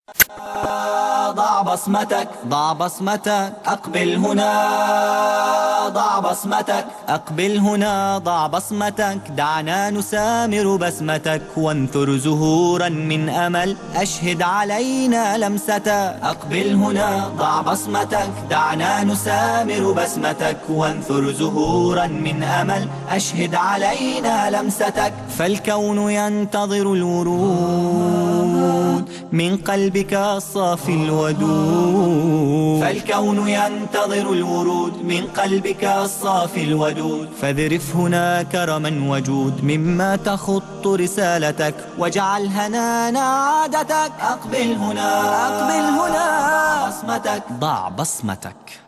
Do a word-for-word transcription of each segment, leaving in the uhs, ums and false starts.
ضع بصمتك ضع بصمتك أقبل هنا ضع بصمتك أقبل هنا ضع بصمتك دعنا نسامر بسمتك وانثر زهورا من أمل أشهد علينا لمستك أقبل هنا ضع بصمتك دعنا نسامر بسمتك وانثر زهورا من أمل أشهد علينا لمستك فالكون ينتظر الورود من قلبك الصافي الودود فالكون ينتظر الورود من قلبك الصافي الودود فاذرف هنا كرما وجود مما تخط رسالتك واجعل هنانا عادتك أقبل هنا أقبل هنا بصمتك ضع بصمتك.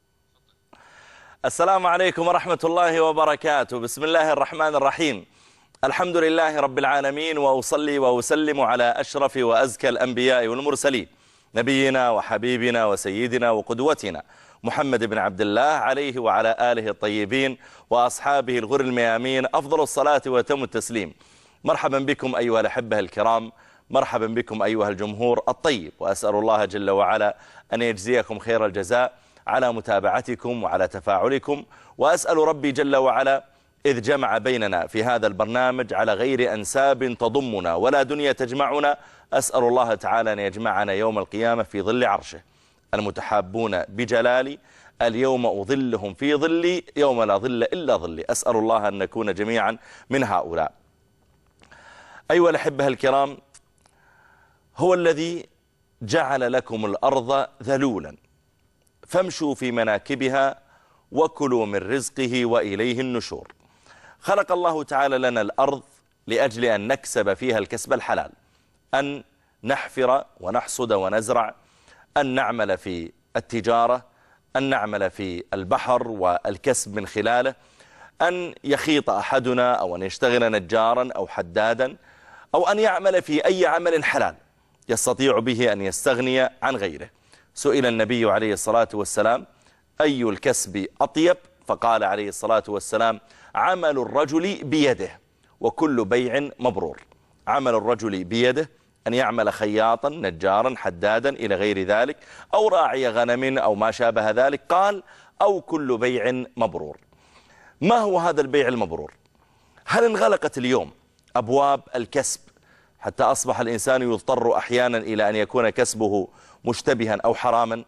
السلام عليكم ورحمة الله وبركاته. بسم الله الرحمن الرحيم. الحمد لله رب العالمين، وأصلي وأسلم على أشرف وأزكى الأنبياء والمرسلين نبينا وحبيبنا وسيدنا وقدوتنا محمد بن عبد الله عليه وعلى آله الطيبين وأصحابه الغر الميامين أفضل الصلاة وتم التسليم. مرحبا بكم أيها الأحبة الكرام، مرحبا بكم أيها الجمهور الطيب، وأسأل الله جل وعلا أن يجزيكم خير الجزاء على متابعتكم وعلى تفاعلكم، وأسأل ربي جل وعلا إذ جمع بيننا في هذا البرنامج على غير أنساب تضمنا ولا دنيا تجمعنا، أسأل الله تعالى أن يجمعنا يوم القيامة في ظل عرشه. المتحابون بجلالي اليوم أظلهم في ظلي يوم لا ظل إلا ظلي، أسأل الله أن نكون جميعا من هؤلاء. أيها الأحبة الكرام، هو الذي جعل لكم الأرض ذلولا فامشوا في مناكبها وكلوا من رزقه وإليه النشور. خلق الله تعالى لنا الأرض لأجل أن نكسب فيها الكسب الحلال، أن نحفر ونحصد ونزرع، أن نعمل في التجارة، أن نعمل في البحر والكسب من خلاله، أن يخيط أحدنا أو أن يشتغل نجارا أو حدادا أو أن يعمل في أي عمل حلال يستطيع به أن يستغني عن غيره. سئل النبي عليه الصلاة والسلام أي الكسب أطيب؟ فقال عليه الصلاة والسلام عمل الرجل بيده وكل بيع مبرور. عمل الرجل بيده أن يعمل خياطا نجارا حدادا إلى غير ذلك، أو راعي غنم أو ما شابه ذلك، قال أو كل بيع مبرور. ما هو هذا البيع المبرور؟ هل انغلقت اليوم أبواب الكسب حتى أصبح الإنسان يضطر أحيانا إلى أن يكون كسبه مشتبها أو حراما؟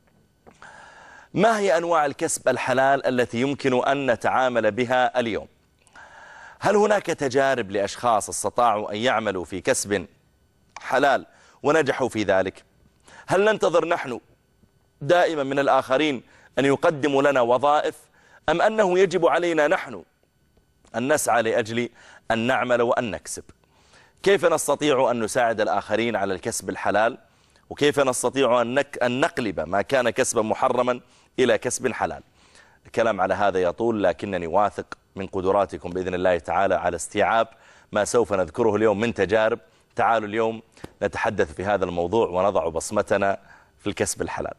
ما هي أنواع الكسب الحلال التي يمكن أن نتعامل بها اليوم؟ هل هناك تجارب لأشخاص استطاعوا أن يعملوا في كسب حلال ونجحوا في ذلك؟ هل ننتظر نحن دائما من الآخرين أن يقدموا لنا وظائف، أم أنه يجب علينا نحن أن نسعى لأجل أن نعمل وأن نكسب؟ كيف نستطيع أن نساعد الآخرين على الكسب الحلال؟ وكيف نستطيع أن نقلب ما كان كسبا محرما إلى كسب حلال؟ الكلام على هذا يطول، لكنني واثق من قدراتكم بإذن الله تعالى على استيعاب ما سوف نذكره اليوم من تجارب. تعالوا اليوم نتحدث في هذا الموضوع ونضع بصمتنا في الكسب الحلال.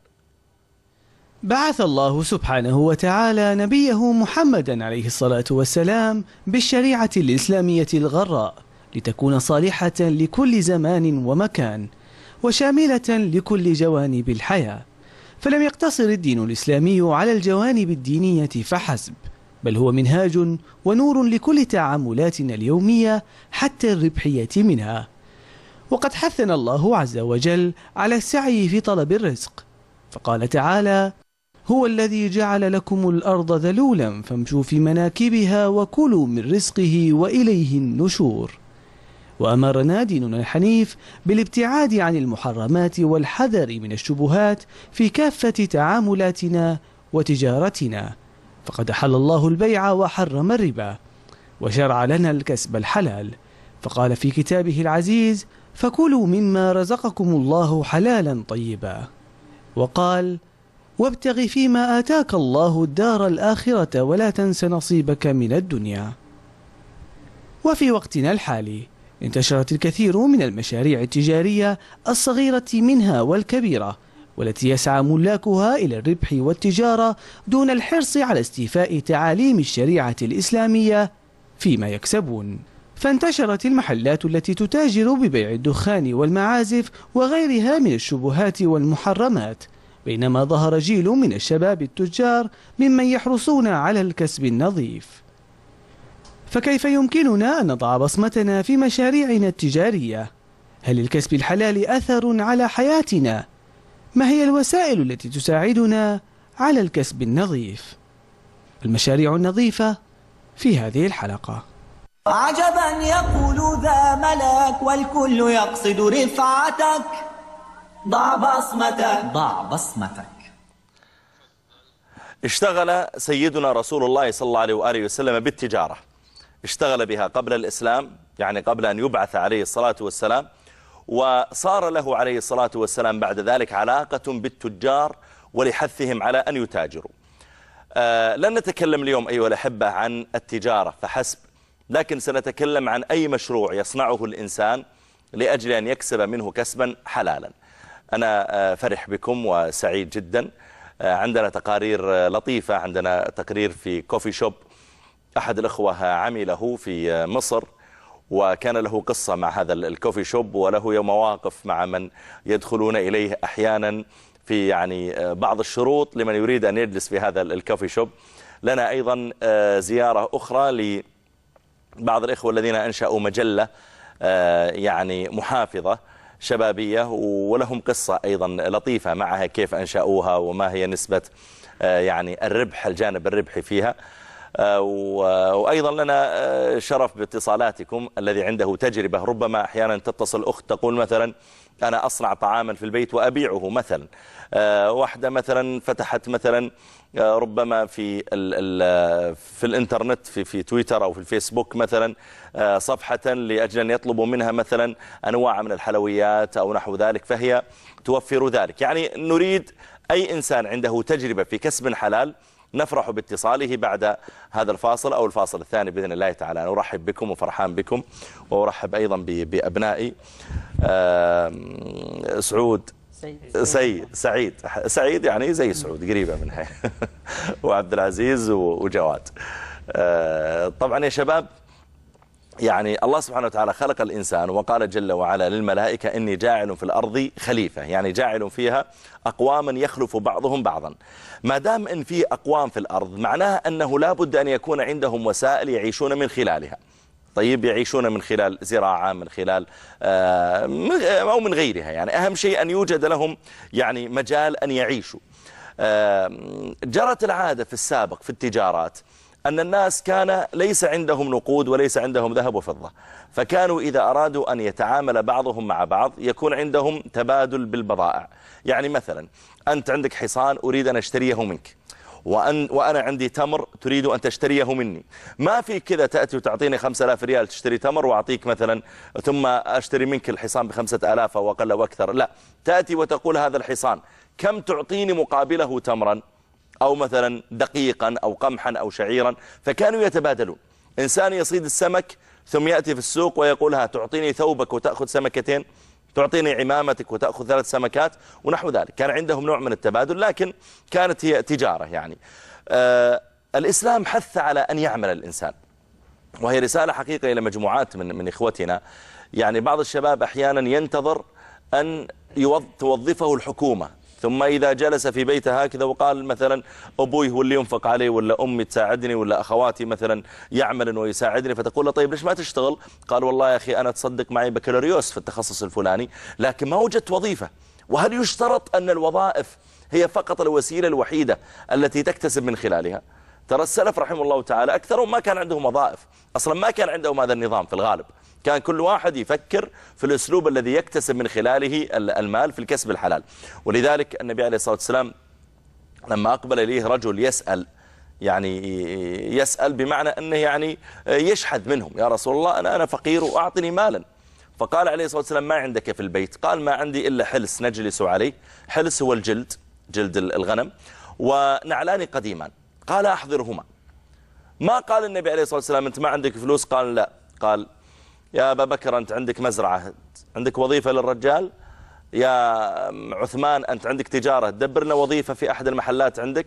بعث الله سبحانه وتعالى نبيه محمدا عليه الصلاة والسلام بالشريعة الإسلامية الغراء لتكون صالحة لكل زمان ومكان وشاملة لكل جوانب الحياة، فلم يقتصر الدين الإسلامي على الجوانب الدينية فحسب، بل هو منهاج ونور لكل تعاملاتنا اليومية حتى الربحية منها. وقد حثنا الله عز وجل على السعي في طلب الرزق، فقال تعالى: هو الذي جعل لكم الأرض ذلولا فامشوا في مناكبها وكلوا من رزقه وإليه النشور. وأمرنا ديننا الحنيف بالابتعاد عن المحرمات والحذر من الشبهات في كافة تعاملاتنا وتجارتنا، فقد أحل الله البيع وحرم الربا، وشرع لنا الكسب الحلال، فقال في كتابه العزيز: فكلوا مما رزقكم الله حلالا طيبا. وقال: وابتغ فيما آتاك الله الدار الآخرة ولا تنس نصيبك من الدنيا. وفي وقتنا الحالي انتشرت الكثير من المشاريع التجارية الصغيرة منها والكبيرة، والتي يسعى ملاكها إلى الربح والتجارة دون الحرص على استيفاء تعاليم الشريعة الإسلامية فيما يكسبون. فانتشرت المحلات التي تتاجر ببيع الدخان والمعازف وغيرها من الشبهات والمحرمات، بينما ظهر جيل من الشباب التجار ممن يحرصون على الكسب النظيف. فكيف يمكننا أن نضع بصمتنا في مشاريعنا التجارية؟ هل للكسب الحلال أثر على حياتنا؟ ما هي الوسائل التي تساعدنا على الكسب النظيف؟ المشاريع النظيفة في هذه الحلقة. عجبا يقول ذا ملك والكل يقصد رفعتك، ضع بصمتك ضع بصمتك. اشتغل سيدنا رسول الله صلى الله عليه وآله وسلم بالتجارة، اشتغل بها قبل الإسلام، يعني قبل أن يبعث عليه الصلاة والسلام، وصار له عليه الصلاة والسلام بعد ذلك علاقة بالتجار ولحثهم على أن يتاجروا. آه لن نتكلم اليوم أيها الأحبة عن التجارة فحسب، لكن سنتكلم عن أي مشروع يصنعه الإنسان لأجل أن يكسب منه كسبا حلالا. أنا آه فرح بكم وسعيد جدا. آه عندنا تقارير لطيفة، عندنا تقرير في كوفي شوب أحد الأخوة عمله في مصر، وكان له قصة مع هذا الكوفي شوب، وله مواقف مع من يدخلون إليه أحيانا في يعني بعض الشروط لمن يريد أن يجلس في هذا الكوفي شوب. لنا أيضا زيارة أخرى لبعض الإخوة الذين أنشأوا مجلة يعني محافظة شبابية، ولهم قصة أيضا لطيفة معها، كيف أنشأوها وما هي نسبة يعني الربح، الجانب الربحي فيها. وأيضا لنا شرف باتصالاتكم الذي عنده تجربة. ربما أحيانا تتصل أخت تقول مثلا أنا أصنع طعاما في البيت وأبيعه مثلا. واحدة مثلا فتحت مثلا ربما في ال في الانترنت في في تويتر أو في الفيسبوك مثلا صفحة لأجل أن يطلبوا منها مثلا أنواع من الحلويات أو نحو ذلك، فهي توفر ذلك. يعني نريد أي إنسان عنده تجربة في كسب حلال نفرح باتصاله بعد هذا الفاصل أو الفاصل الثاني بإذن الله تعالى. أنا أرحب بكم وفرحان بكم، وأرحب أيضا بأبنائي سعود سيد سعيد سعيد يعني زي سعود قريبة منها وعبد العزيز وجواد. طبعا يا شباب، يعني الله سبحانه وتعالى خلق الإنسان وقال جل وعلا للملائكة إني جاعل في الأرض خليفة، يعني جاعل فيها أقواما يخلف بعضهم بعضا. ما دام إن في أقوام في الأرض معناها أنه لا بد أن يكون عندهم وسائل يعيشون من خلالها. طيب يعيشون من خلال زراعة، من خلال أو من غيرها، يعني أهم شيء أن يوجد لهم يعني مجال أن يعيشوا. جرت العادة في السابق في التجارات أن الناس كان ليس عندهم نقود وليس عندهم ذهب وفضة، فكانوا إذا أرادوا أن يتعامل بعضهم مع بعض يكون عندهم تبادل بالبضائع. يعني مثلا أنت عندك حصان أريد أن أشتريه منك، وأن وأنا عندي تمر تريد أن تشتريه مني. ما في كذا تأتي وتعطيني خمسة آلاف ريال تشتري تمر وأعطيك مثلا ثم أشتري منك الحصان بخمسة آلاف أو أقل وأكثر. لا، تأتي وتقول هذا الحصان كم تعطيني مقابله تمرا أو مثلا دقيقا أو قمحا أو شعيرا. فكانوا يتبادلون. إنسان يصيد السمك ثم يأتي في السوق ويقولها تعطيني ثوبك وتأخذ سمكتين، تعطيني عمامتك وتأخذ ثلاث سمكات ونحو ذلك. كان عندهم نوع من التبادل، لكن كانت هي تجارة. يعني آه الإسلام حث على أن يعمل الإنسان، وهي رسالة حقيقة إلى مجموعات من, من إخوتنا. يعني بعض الشباب أحيانا ينتظر أن توظفه الحكومة، ثم إذا جلس في بيته هكذا وقال مثلا أبوي هو اللي ينفق عليه، ولا أمي تساعدني، ولا أخواتي مثلا يعمل ويساعدني، فتقول له طيب ليش ما تشتغل؟ قال والله يا أخي أنا تصدق معي بكالوريوس في التخصص الفلاني لكن ما وجدت وظيفة. وهل يشترط أن الوظائف هي فقط الوسيلة الوحيدة التي تكتسب من خلالها؟ ترى السلف رحمه الله تعالى أكثرهم ما كان عندهم وظائف أصلا، ما كان عندهم هذا النظام في الغالب. كان كل واحد يفكر في الأسلوب الذي يكتسب من خلاله المال في الكسب الحلال. ولذلك النبي عليه الصلاة والسلام لما أقبل إليه رجل يسأل، يعني يسأل بمعنى أنه يعني يشحذ منهم، يا رسول الله أنا أنا فقير وأعطني مالا. فقال عليه الصلاة والسلام ما عندك في البيت؟ قال ما عندي إلا حلس نجلس عليه. حلس هو الجلد، جلد الغنم، ونعلان قديمان. قال أحضرهما. ما قال النبي عليه الصلاة والسلام أنت ما عندك فلوس؟ قال لا. قال يا أبا بكر أنت عندك مزرعة، عندك وظيفة للرجال؟ يا عثمان أنت عندك تجارة، دبرنا وظيفة في أحد المحلات عندك؟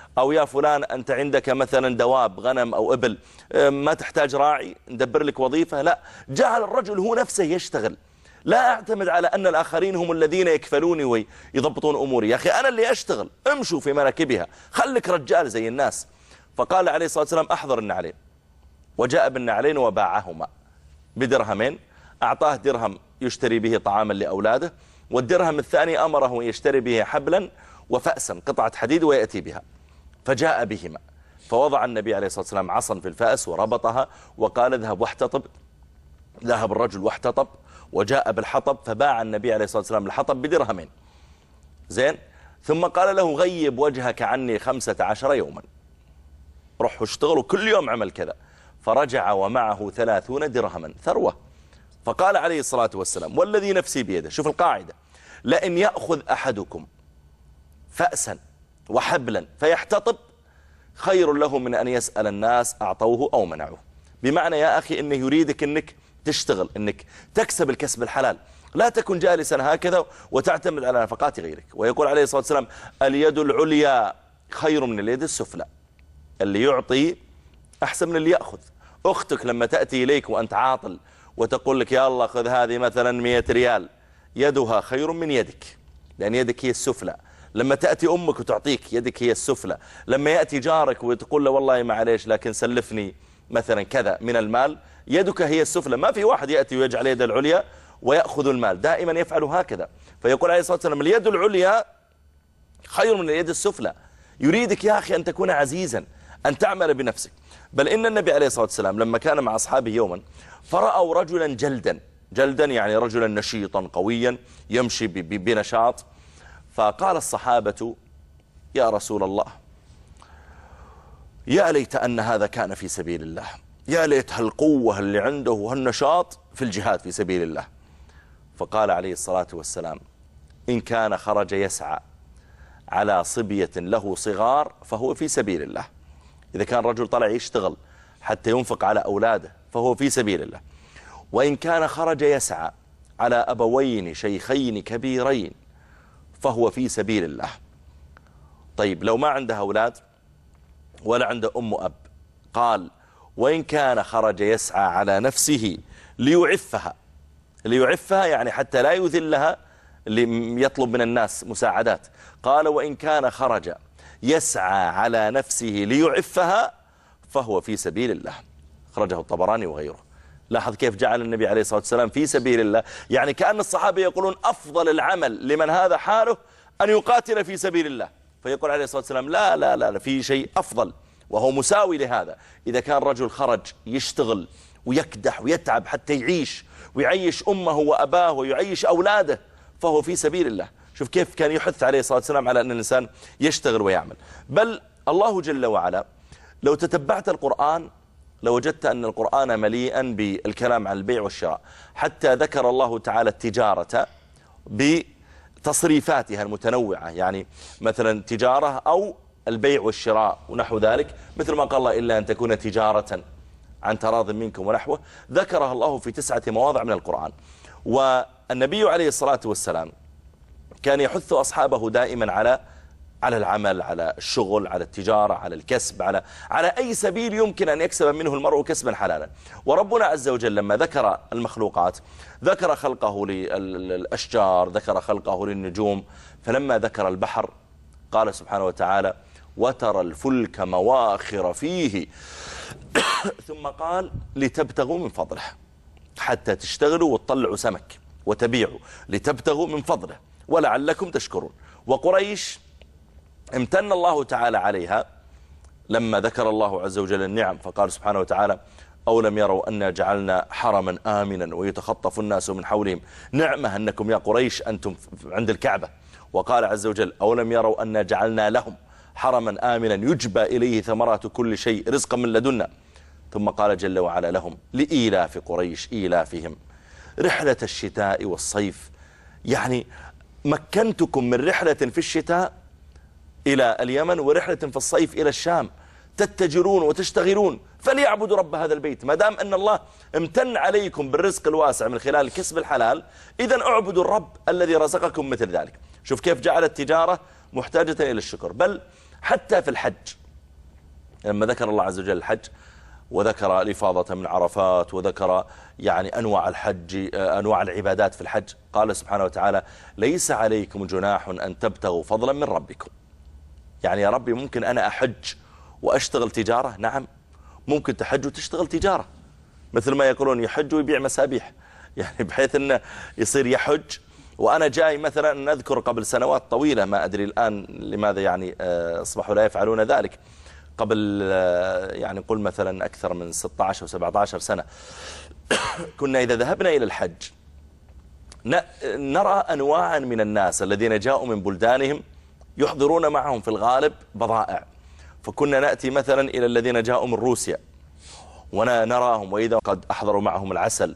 أو يا فلان أنت عندك مثلا دواب غنم أو إبل ما تحتاج راعي ندبر لك وظيفة. لا، جعل الرجل هو نفسه يشتغل. لا أعتمد على أن الآخرين هم الذين يكفلوني ويضبطون أموري. يا أخي أنا اللي أشتغل، امشوا في مناكبها، خلك رجال زي الناس. فقال عليه الصلاة والسلام أحضر النعلين، وجاء بالنعلين وباعهما بدرهمين. أعطاه درهم يشتري به طعاما لأولاده، والدرهم الثاني أمره يشتري به حبلا وفأسا، قطعة حديد، ويأتي بها. فجاء بهما، فوضع النبي عليه الصلاة والسلام عصا في الفأس وربطها وقال اذهب واحتطب. ذهب الرجل واحتطب وجاء بالحطب، فباع النبي عليه الصلاة والسلام الحطب بدرهمين. زين. ثم قال له غيب وجهك عني خمسة عشر يوما، روح اشتغلوا كل يوم عمل كذا. فرجع ومعه ثلاثون درهما، ثروة. فقال عليه الصلاة والسلام والذي نفسي بيده، شوف القاعدة، لئن يأخذ أحدكم فأسا وحبلا فيحتطب خير له من أن يسأل الناس أعطوه أو منعوه. بمعنى يا أخي إنه يريدك أنك تشتغل، أنك تكسب الكسب الحلال، لا تكن جالسا هكذا وتعتمد على نفقات غيرك. ويقول عليه الصلاة والسلام اليد العليا خير من اليد السفلى، اللي يعطي أحسن من اللي يأخذ. أختك لما تأتي إليك وأنت عاطل وتقول لك يا الله خذ هذه مثلا مئة ريال، يدها خير من يدك، لأن يدك هي السفلى. لما تأتي أمك وتعطيك، يدك هي السفلى. لما يأتي جارك وتقول له والله معليش لكن سلفني مثلا كذا من المال، يدك هي السفلى. ما في واحد يأتي ويجعل يد العليا ويأخذ المال، دائما يفعل هكذا. فيقول عليه الصلاة والسلام اليد العليا خير من اليد السفلى. يريدك يا أخي أن تكون عزيزا، أن تعمل بنفسك. بل إن النبي عليه الصلاة والسلام لما كان مع أصحابه يوما فرأوا رجلا جلدا، جلدا يعني رجلا نشيطا قويا يمشي بنشاط. فقال الصحابة يا رسول الله يا ليت أن هذا كان في سبيل الله، يا ليت هالقوة اللي عنده وهالنشاط في الجهاد في سبيل الله. فقال عليه الصلاة والسلام إن كان خرج يسعى على صبية له صغار فهو في سبيل الله. إذا كان رجل طلع يشتغل حتى ينفق على أولاده فهو في سبيل الله. وإن كان خرج يسعى على أبوين شيخين كبيرين فهو في سبيل الله. طيب لو ما عنده أولاد ولا عنده أم وأب، قال وإن كان خرج يسعى على نفسه ليعفها، ليعفها يعني حتى لا يذلها اللي يطلب من الناس مساعدات. قال وإن كان خرج يسعى على نفسه ليعفها فهو في سبيل الله. خرجه الطبراني وغيره. لاحظ كيف جعل النبي عليه الصلاة والسلام في سبيل الله، يعني كأن الصحابة يقولون أفضل العمل لمن هذا حاله أن يقاتل في سبيل الله. فيقول عليه الصلاة والسلام لا لا لا, لا في شيء أفضل وهو مساوي لهذا. إذا كان رجل خرج يشتغل ويكدح ويتعب حتى يعيش ويعيش أمه وأباه ويعيش أولاده فهو في سبيل الله. شوف كيف كان يحث عليه الصلاة والسلام على أن الإنسان يشتغل ويعمل. بل الله جل وعلا لو تتبعت القرآن لوجدت أن القرآن مليئا بالكلام عن البيع والشراء، حتى ذكر الله تعالى التجارة بتصريفاتها المتنوعة، يعني مثلا تجارة أو البيع والشراء ونحو ذلك، مثل ما قال الله إلا أن تكون تجارة عن تراض منكم ونحوه، ذكرها الله في تسعة مواضع من القرآن. والنبي عليه الصلاة والسلام كان يحث أصحابه دائما على على العمل، على الشغل، على التجارة، على الكسب، على على أي سبيل يمكن أن يكسب منه المرء كسبا حلالا. وربنا عز وجل لما ذكر المخلوقات ذكر خلقه للأشجار، ذكر خلقه للنجوم. فلما ذكر البحر قال سبحانه وتعالى وترى الفلك مواخر فيه ثم قال لتبتغوا من فضله، حتى تشتغلوا وتطلعوا سمك وتبيعوا لتبتغوا من فضله ولعلكم تشكرون. وقريش امتن الله تعالى عليها لما ذكر الله عز وجل النعم، فقال سبحانه وتعالى أولم يروا أن جعلنا حرما آمنا ويتخطف الناس من حولهم نعمة أنكم يا قريش أنتم عند الكعبة. وقال عز وجل أولم يروا أن جعلنا لهم حرما آمنا يجبى إليه ثمرات كل شيء رزقا من لدنا. ثم قال جل وعلا لهم لإيلاف قريش إيلافهم رحلة الشتاء والصيف، يعني مكنتكم من رحلة في الشتاء إلى اليمن ورحلة في الصيف إلى الشام، تتجرون وتشتغلون، فليعبدوا رب هذا البيت. ما دام أن الله امتن عليكم بالرزق الواسع من خلال الكسب الحلال، إذن اعبدوا الرب الذي رزقكم مثل ذلك. شوف كيف جعل التجارة محتاجة إلى الشكر. بل حتى في الحج لما ذكر الله عز وجل الحج وذكر الإفاضة من عرفات وذكر يعني أنواع الحج أنواع العبادات في الحج، قال سبحانه وتعالى ليس عليكم جناح أن تبتغوا فضلا من ربكم. يعني يا ربي ممكن أنا أحج وأشتغل تجارة؟ نعم ممكن تحج وتشتغل تجارة، مثل ما يقولون يحج ويبيع مسابيح، يعني بحيث أنه يصير يحج وأنا جاي مثلا نذكر قبل سنوات طويلة ما أدري الآن لماذا يعني أصبحوا لا يفعلون ذلك، قبل يعني نقول مثلا أكثر من ستة عشر وسبعة عشر سنة كنا إذا ذهبنا إلى الحج نرى أنواعا من الناس الذين جاءوا من بلدانهم يحضرون معهم في الغالب بضائع، فكنا نأتي مثلا إلى الذين جاءوا من روسيا ونراهم وإذا قد أحضروا معهم العسل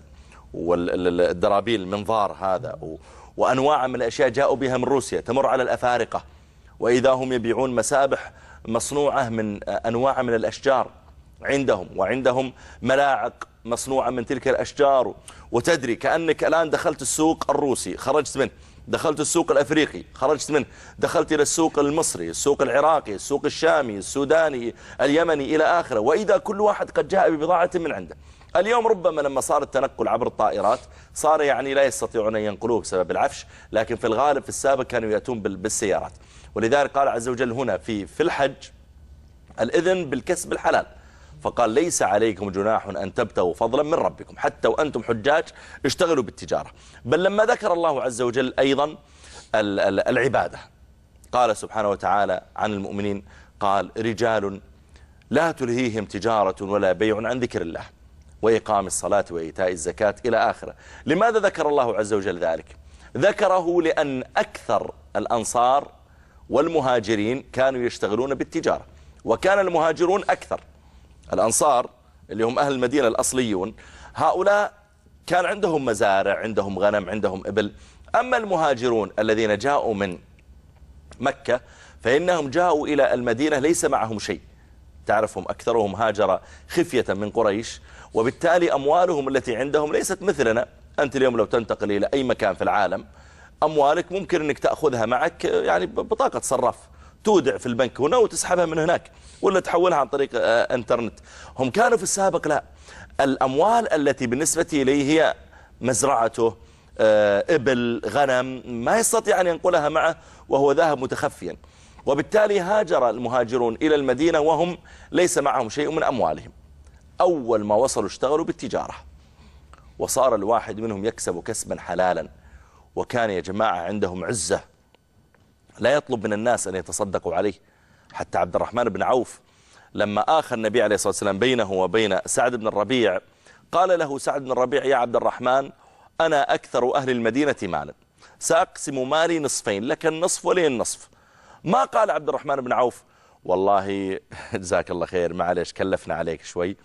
والدرابيل المنظار هذا وأنواع من الأشياء جاءوا بها من روسيا تمر على الأفارقة، وإذا هم يبيعون مسابح مصنوعة من أنواع من الأشجار عندهم، وعندهم ملاعق مصنوعة من تلك الأشجار، وتدري كأنك الآن دخلت السوق الروسي خرجت منه، دخلت السوق الأفريقي خرجت منه، دخلت إلى السوق المصري، السوق العراقي، السوق الشامي، السوداني، اليمني إلى آخره، وإذا كل واحد قد جاء ببضاعة من عنده. اليوم ربما لما صار التنقل عبر الطائرات صار يعني لا يستطيعون أن ينقلوه بسبب العفش، لكن في الغالب في السابق كانوا يأتون بالسيارات. ولذلك قال عز وجل هنا في في الحج الإذن بالكسب الحلال، فقال ليس عليكم جناح أن تبتغوا فضلا من ربكم، حتى وأنتم حجاج اشتغلوا بالتجارة. بل لما ذكر الله عز وجل أيضا العبادة قال سبحانه وتعالى عن المؤمنين قال رجال لا تلهيهم تجارة ولا بيع عن ذكر الله وإقام الصلاة وإيتاء الزكاة إلى آخره. لماذا ذكر الله عز وجل ذلك؟ ذكره لأن أكثر الأنصار والمهاجرين كانوا يشتغلون بالتجارة، وكان المهاجرون أكثر. الأنصار اللي هم أهل المدينة الأصليون هؤلاء كان عندهم مزارع، عندهم غنم، عندهم إبل. أما المهاجرون الذين جاءوا من مكة فإنهم جاءوا إلى المدينة ليس معهم شيء، تعرفهم أكثرهم هاجر خفية من قريش، وبالتالي أموالهم التي عندهم ليست مثلنا. أنت اليوم لو تنتقل إلى أي مكان في العالم أموالك ممكن أنك تأخذها معك يعني بطاقة صراف تودع في البنك هنا وتسحبها من هناك ولا تحولها عن طريق انترنت. هم كانوا في السابق لا، الأموال التي بالنسبة إليه هي مزرعته، إبل، غنم، ما يستطيع أن ينقلها معه وهو ذاهب متخفيا، وبالتالي هاجر المهاجرون إلى المدينة وهم ليس معهم شيء من أموالهم. أول ما وصلوا اشتغلوا بالتجارة، وصار الواحد منهم يكسب كسبا حلالا، وكان يا جماعة عندهم عزة لا يطلب من الناس أن يتصدقوا عليه. حتى عبد الرحمن بن عوف لما آخى النبي عليه الصلاة والسلام بينه وبين سعد بن الربيع قال له سعد بن الربيع يا عبد الرحمن أنا أكثر أهل المدينة مالا، سأقسم مالي نصفين، لك النصف ولي النصف. ما قال عبد الرحمن بن عوف والله جزاك الله خير معلش كلفنا عليك شوي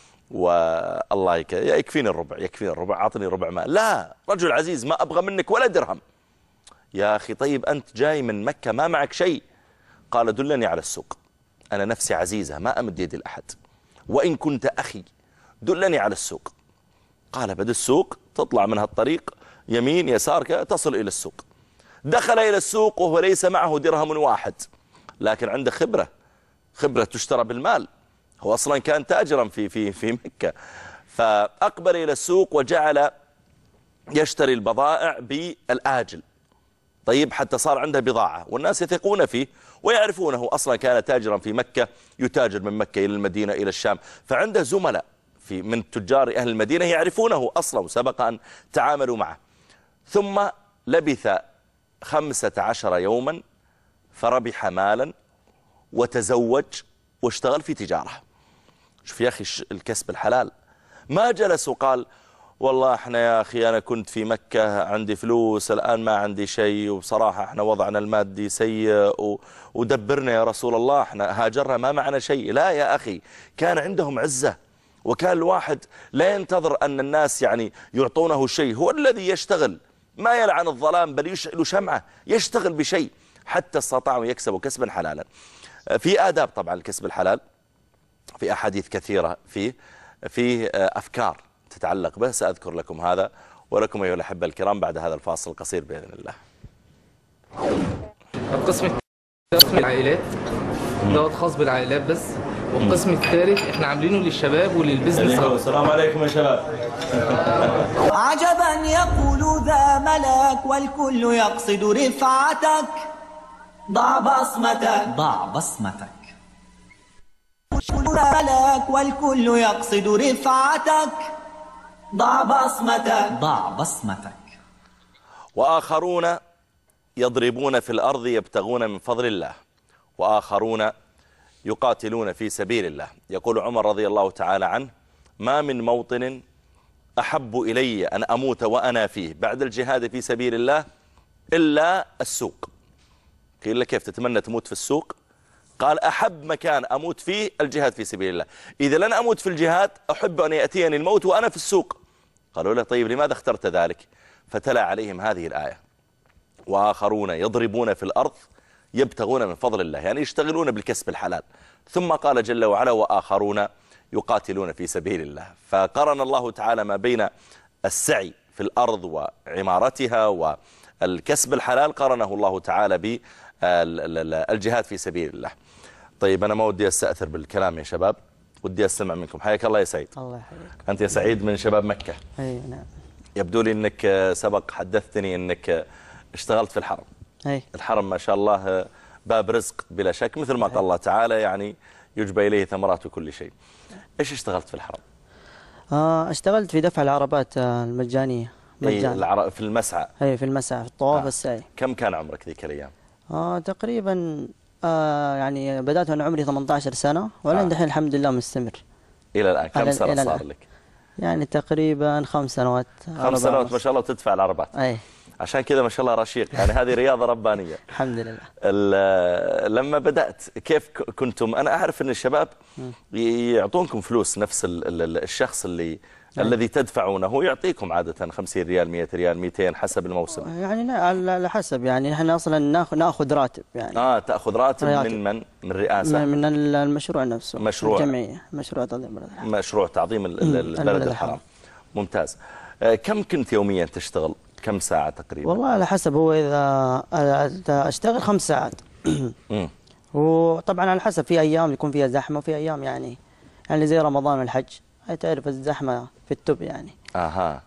والله يكفيني الربع يكفيني الربع أعطني ربع مال. لا، رجل عزيز ما أبغى منك ولا درهم. يا أخي طيب أنت جاي من مكة ما معك شيء. قال دلني على السوق، أنا نفسي عزيزة ما أمد يدي لأحد، وإن كنت أخي دلني على السوق. قال بدأ السوق تطلع من هالطريق يمين يسار تصل إلى السوق. دخل إلى السوق وهو ليس معه درهم واحد، لكن عنده خبرة خبرة تشترى بالمال، هو أصلا كان تاجرا في في في مكة. فأقبل إلى السوق وجعل يشتري البضائع بالآجل، طيب حتى صار عنده بضاعة والناس يثقون فيه ويعرفونه، أصلا كان تاجرا في مكة يتاجر من مكة إلى المدينة إلى الشام، فعنده زملاء في من تجار أهل المدينة يعرفونه أصلا وسبق أن تعاملوا معه. ثم لبث خمسة عشر يوما فربح مالا وتزوج واشتغل في تجارة. شوف يا أخي الكسب الحلال، ما جلس وقال والله احنا يا أخي أنا كنت في مكة عندي فلوس الآن ما عندي شيء، وبصراحة احنا وضعنا المادي سيء ودبرنا يا رسول الله احنا هاجرنا ما معنا شيء. لا يا أخي، كان عندهم عزة، وكان الواحد لا ينتظر أن الناس يعني يعطونه شيء، هو الذي يشتغل ما يلعن الظلام بل يشعل شمعة، يشتغل بشيء حتى استطاعوا يكسبوا كسبا حلالا. في آداب طبعا الكسب الحلال، في أحاديث كثيرة فيه، في أفكار تتعلق به، سأذكر لكم هذا ولكم أيها الأحبة الكرام بعد هذا الفاصل القصير بإذن الله. القسم الثاني العائلات دوت خاص بالعائلات بس، والقسم الثالث احنا عاملينه للشباب وللبزنس. السلام عليكم يا شباب. عجبا يقول ذا ملك والكل يقصد رفعتك، ضع بصمتك ضع بصمتك. ذا ملك والكل يقصد رفعتك، ضع بصمتك ضع بصمتك. وآخرون يضربون في الأرض يبتغون من فضل الله، وآخرون يقاتلون في سبيل الله. يقول عمر رضي الله تعالى عنه: ما من موطن أحب إلي أن أموت وأنا فيه بعد الجهاد في سبيل الله إلا السوق. قيل له: كيف تتمنى تموت في السوق؟ قال: أحب مكان أموت فيه الجهاد في سبيل الله، إذا لن أموت في الجهاد أحب أن يأتيني الموت وأنا في السوق. قالوا له: طيب لماذا اخترت ذلك؟ فتلا عليهم هذه الآية: وآخرون يضربون في الأرض يبتغون من فضل الله، يعني يشتغلون بالكسب الحلال. ثم قال جل وعلا: وآخرون يقاتلون في سبيل الله. فقرن الله تعالى ما بين السعي في الأرض وعمارتها والكسب الحلال، قرنه الله تعالى بالجهاد في سبيل الله. طيب أنا ما ودي أستأثر بالكلام يا شباب، ودي أستمع منكم. حياك الله يا سعيد. الله يحييك. أنت يا سعيد من شباب مكة. اي نعم. يبدو لي أنك سبق حدثتني أنك اشتغلت في الحرم. أي. الحرم ما شاء الله باب رزق بلا شك، مثل ما قال الله تعالى يعني يجبى إليه ثمرات كل شيء. إيش اشتغلت في الحرم؟ آه اشتغلت في دفع العربات المجانية. مجانا. في المسعى. أي في المسعى في الطواف آه. السعي. كم كان عمرك ذيك الأيام؟ آه تقريبا آه يعني بدأت وأنا عمري ثمانية عشر سنة، ولين دحين آه. الحمد لله مستمر إلى الآن. كم سنة صار الآن. لك؟ يعني تقريبا خمس سنوات. خمس سنوات ما شاء الله تدفع العربات. أي. عشان كذا ما شاء الله رشيق، يعني هذه رياضة ربانية. الحمد لله. لما بدأت كيف كنتم؟ أنا أعرف أن الشباب يعطونكم فلوس، نفس الشخص اللي أي. الذي تدفعونه يعطيكم عادة خمسين ريال مئة ريال مئتين حسب الموسم. يعني لا على حسب، يعني نحن أصلا ناخذ ناخذ راتب يعني. آه تأخذ راتب, راتب. من من؟ من الرئاسة؟ من, من المشروع نفسه. مشروع الجمعية، مشروع تعظيم البلد الحرام. مشروع تعظيم البلد الحرام. ممتاز. كم كنت يوميا تشتغل؟ كم ساعة تقريبا؟ والله على حسب، هو إذا أشتغل خمس ساعات وطبعا على حسب، في أيام يكون فيها زحمة وفي أيام يعني يعني زي رمضان والحج تعرف الزحمة في التوب يعني. أها.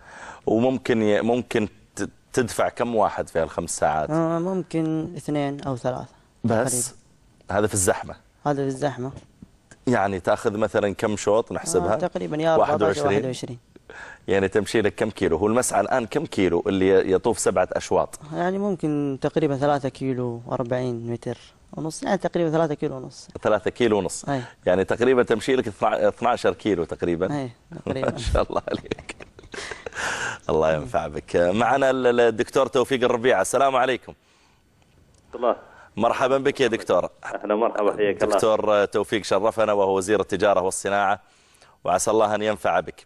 وممكن ممكن تدفع كم واحد في هالخمس ساعات؟ آه ممكن اثنين أو ثلاثة بس تقريبا. هذا في الزحمة؟ هذا في الزحمة. يعني تأخذ مثلا كم شوط نحسبها؟ آه تقريبا يا واحد وعشرين. يعني تمشي لك كم كيلو؟ هو المسعى الآن كم كيلو اللي يطوف سبعة أشواط؟ يعني ممكن تقريبا ثلاثة كيلو وأربعين متر ونص، يعني تقريبا ثلاثة كيلو ونص. ثلاثة كيلو ونص. أي. يعني تقريبا تمشي لك اثنا عشر كيلو تقريبا. أي تقريبا. ما شاء الله عليك. الله ينفع بك. معنا الدكتور توفيق الربيع. السلام عليكم. الله. مرحبا بك يا دكتور. اهلا مرحبا، حياك الله. دكتور توفيق شرفنا، وهو وزير التجارة والصناعة، وعسى الله أن ينفع بك.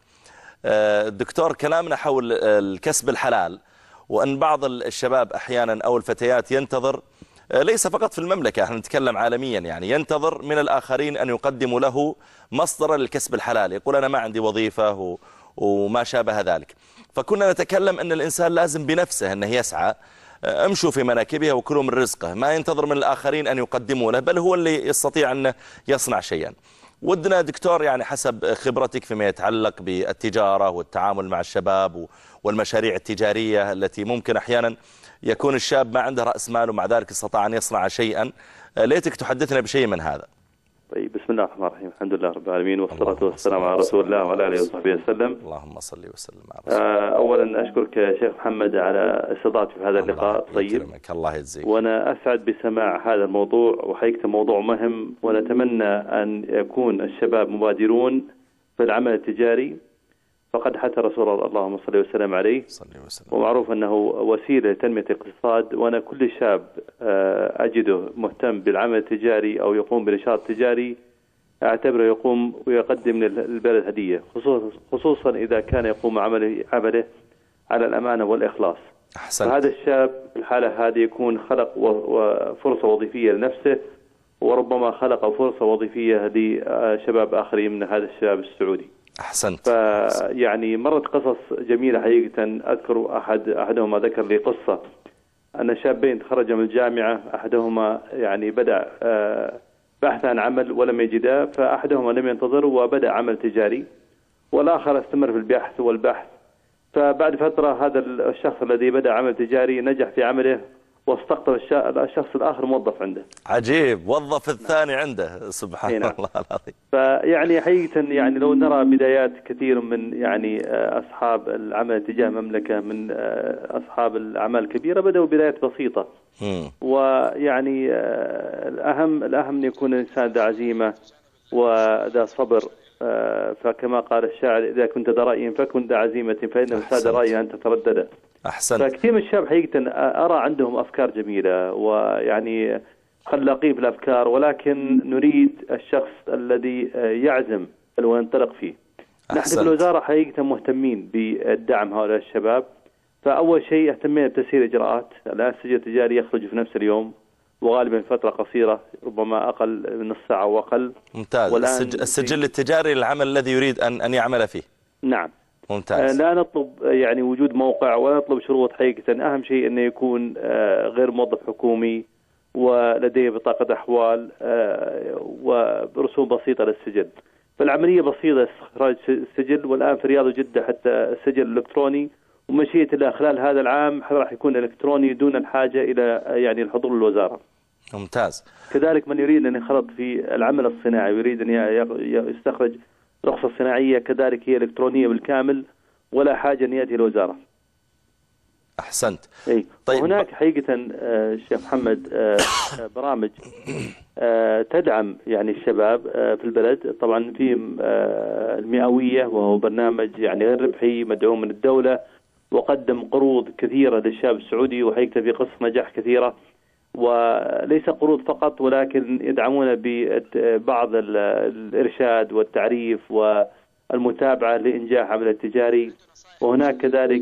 دكتور، كلامنا حول الكسب الحلال، وأن بعض الشباب أحيانا أو الفتيات ينتظر، ليس فقط في المملكة، احنا نتكلم عالميا، يعني ينتظر من الآخرين أن يقدموا له مصدرا للكسب الحلال. يقول أنا ما عندي وظيفة وما شابه ذلك. فكنا نتكلم أن الإنسان لازم بنفسه أنه يسعى، امشوا في مناكبها وكلوا من رزقه، ما ينتظر من الآخرين أن يقدموا له، بل هو اللي يستطيع أن يصنع شيئا. ودنا دكتور يعني حسب خبرتك فيما يتعلق بالتجارة والتعامل مع الشباب والمشاريع التجارية التي ممكن أحيانا يكون الشاب ما عنده رأس مال ومع ذلك استطاع أن يصنع شيئا، ليتك تحدثنا بشيء من هذا. طيب، بسم الله الرحمن الرحيم، الحمد لله رب العالمين، والصلاة والسلام على رسول الله وعلى آله وصحبه وسلم. اللهم صل وسلم على رسول الله. أولا أشكرك يا شيخ محمد على استضافتي في هذا اللقاء الطيب. الله يجزيك. وأنا أسعد بسماع هذا الموضوع، وحقيقة موضوع مهم، ونتمنى أن يكون الشباب مبادرون في العمل التجاري، فقد حث رسول الله اللهم صل وسلم عليه، ومعروف أنه وسيلة لتنمية الاقتصاد. وأنا كل شاب أجده مهتم بالعمل التجاري أو يقوم بنشاط تجاري أعتبره يقوم ويقدم للبلد هدية، خصوصا إذا كان يقوم عمله عمله على الأمانة والإخلاص. أحسنت. فهذا الشاب في الحالة هذه يكون خلق فرصة وظيفية لنفسه، وربما خلق فرصة وظيفية لشباب آخرين من هذا الشباب السعودي. أحسنت. فيعني مرت قصص جميلة حقيقة. أذكر أحد أحدهما ذكر لي قصة أن شابين تخرج من الجامعة، أحدهما يعني بدأ بحث عن عمل ولم يجده، فأحدهما لم ينتظر وبدأ عمل تجاري، والآخر استمر في البحث والبحث. فبعد فترة هذا الشخص الذي بدأ عمل تجاري نجح في عمله واستقطب الشخص الآخر موظف عنده. عجيب، وظف الثاني عنده، سبحان نعم. الله العظيم. فيعني حقيقة يعني لو نرى بدايات كثير من يعني أصحاب العمل تجاه المملكة، من أصحاب الأعمال الكبيرة بدأوا بدايات بسيطة. مم. ويعني الأهم الأهم أن يكون الإنسان ذا عزيمة وذا صبر. فكما قال الشاعر: إذا كنت ذا رأي فكن ذا عزيمة فإن الفساد رأي أن تتردد. أحسنت. فكثير من الشباب حقيقة أرى عندهم أفكار جميلة ويعني خلاقين في الأفكار، ولكن نريد الشخص الذي يعزم وينطلق فيه. أحسنت. نحن في الوزارة حقيقة مهتمين بالدعم هؤلاء الشباب. فأول شيء اهتمينا بتسهيل الإجراءات. الآن السجل التجاري يخرج في نفس اليوم وغالبا فترة قصيرة، ربما أقل من نص ساعة وأقل. ممتاز. السجل, السجل التجاري للعمل الذي يريد أن أن يعمل فيه. نعم. ممتاز. لا نطلب يعني وجود موقع ولا نطلب شروط حقيقة. أهم شيء أنه يكون غير موظف حكومي ولديه بطاقة أحوال ورسوم بسيطة للسجل. فالعملية بسيطة استخراج السجل، والآن في رياض وجدة حتى السجل الإلكتروني، ومشيئة الله خلال هذا العام راح يكون إلكتروني دون الحاجة إلى يعني الحضور للوزارة. ممتاز. كذلك من يريد أن ينخرط في العمل الصناعي ويريد أن يستخرج رخصة صناعية كذلك هي إلكترونية بالكامل ولا حاجة أن يأتي الوزارة. أحسنت. أي. طيب. وهناك حقيقة الشيخ محمد برامج تدعم يعني الشباب في البلد. طبعا في المئوية وهو برنامج يعني غير ربحي مدعوم من الدولة، وقدم قروض كثيرة للشاب السعودي، وحقيقة في قصة نجاح كثيرة، وليس قروض فقط ولكن يدعمون ببعض الإرشاد والتعريف والمتابعة لإنجاح عمل التجاري. وهناك كذلك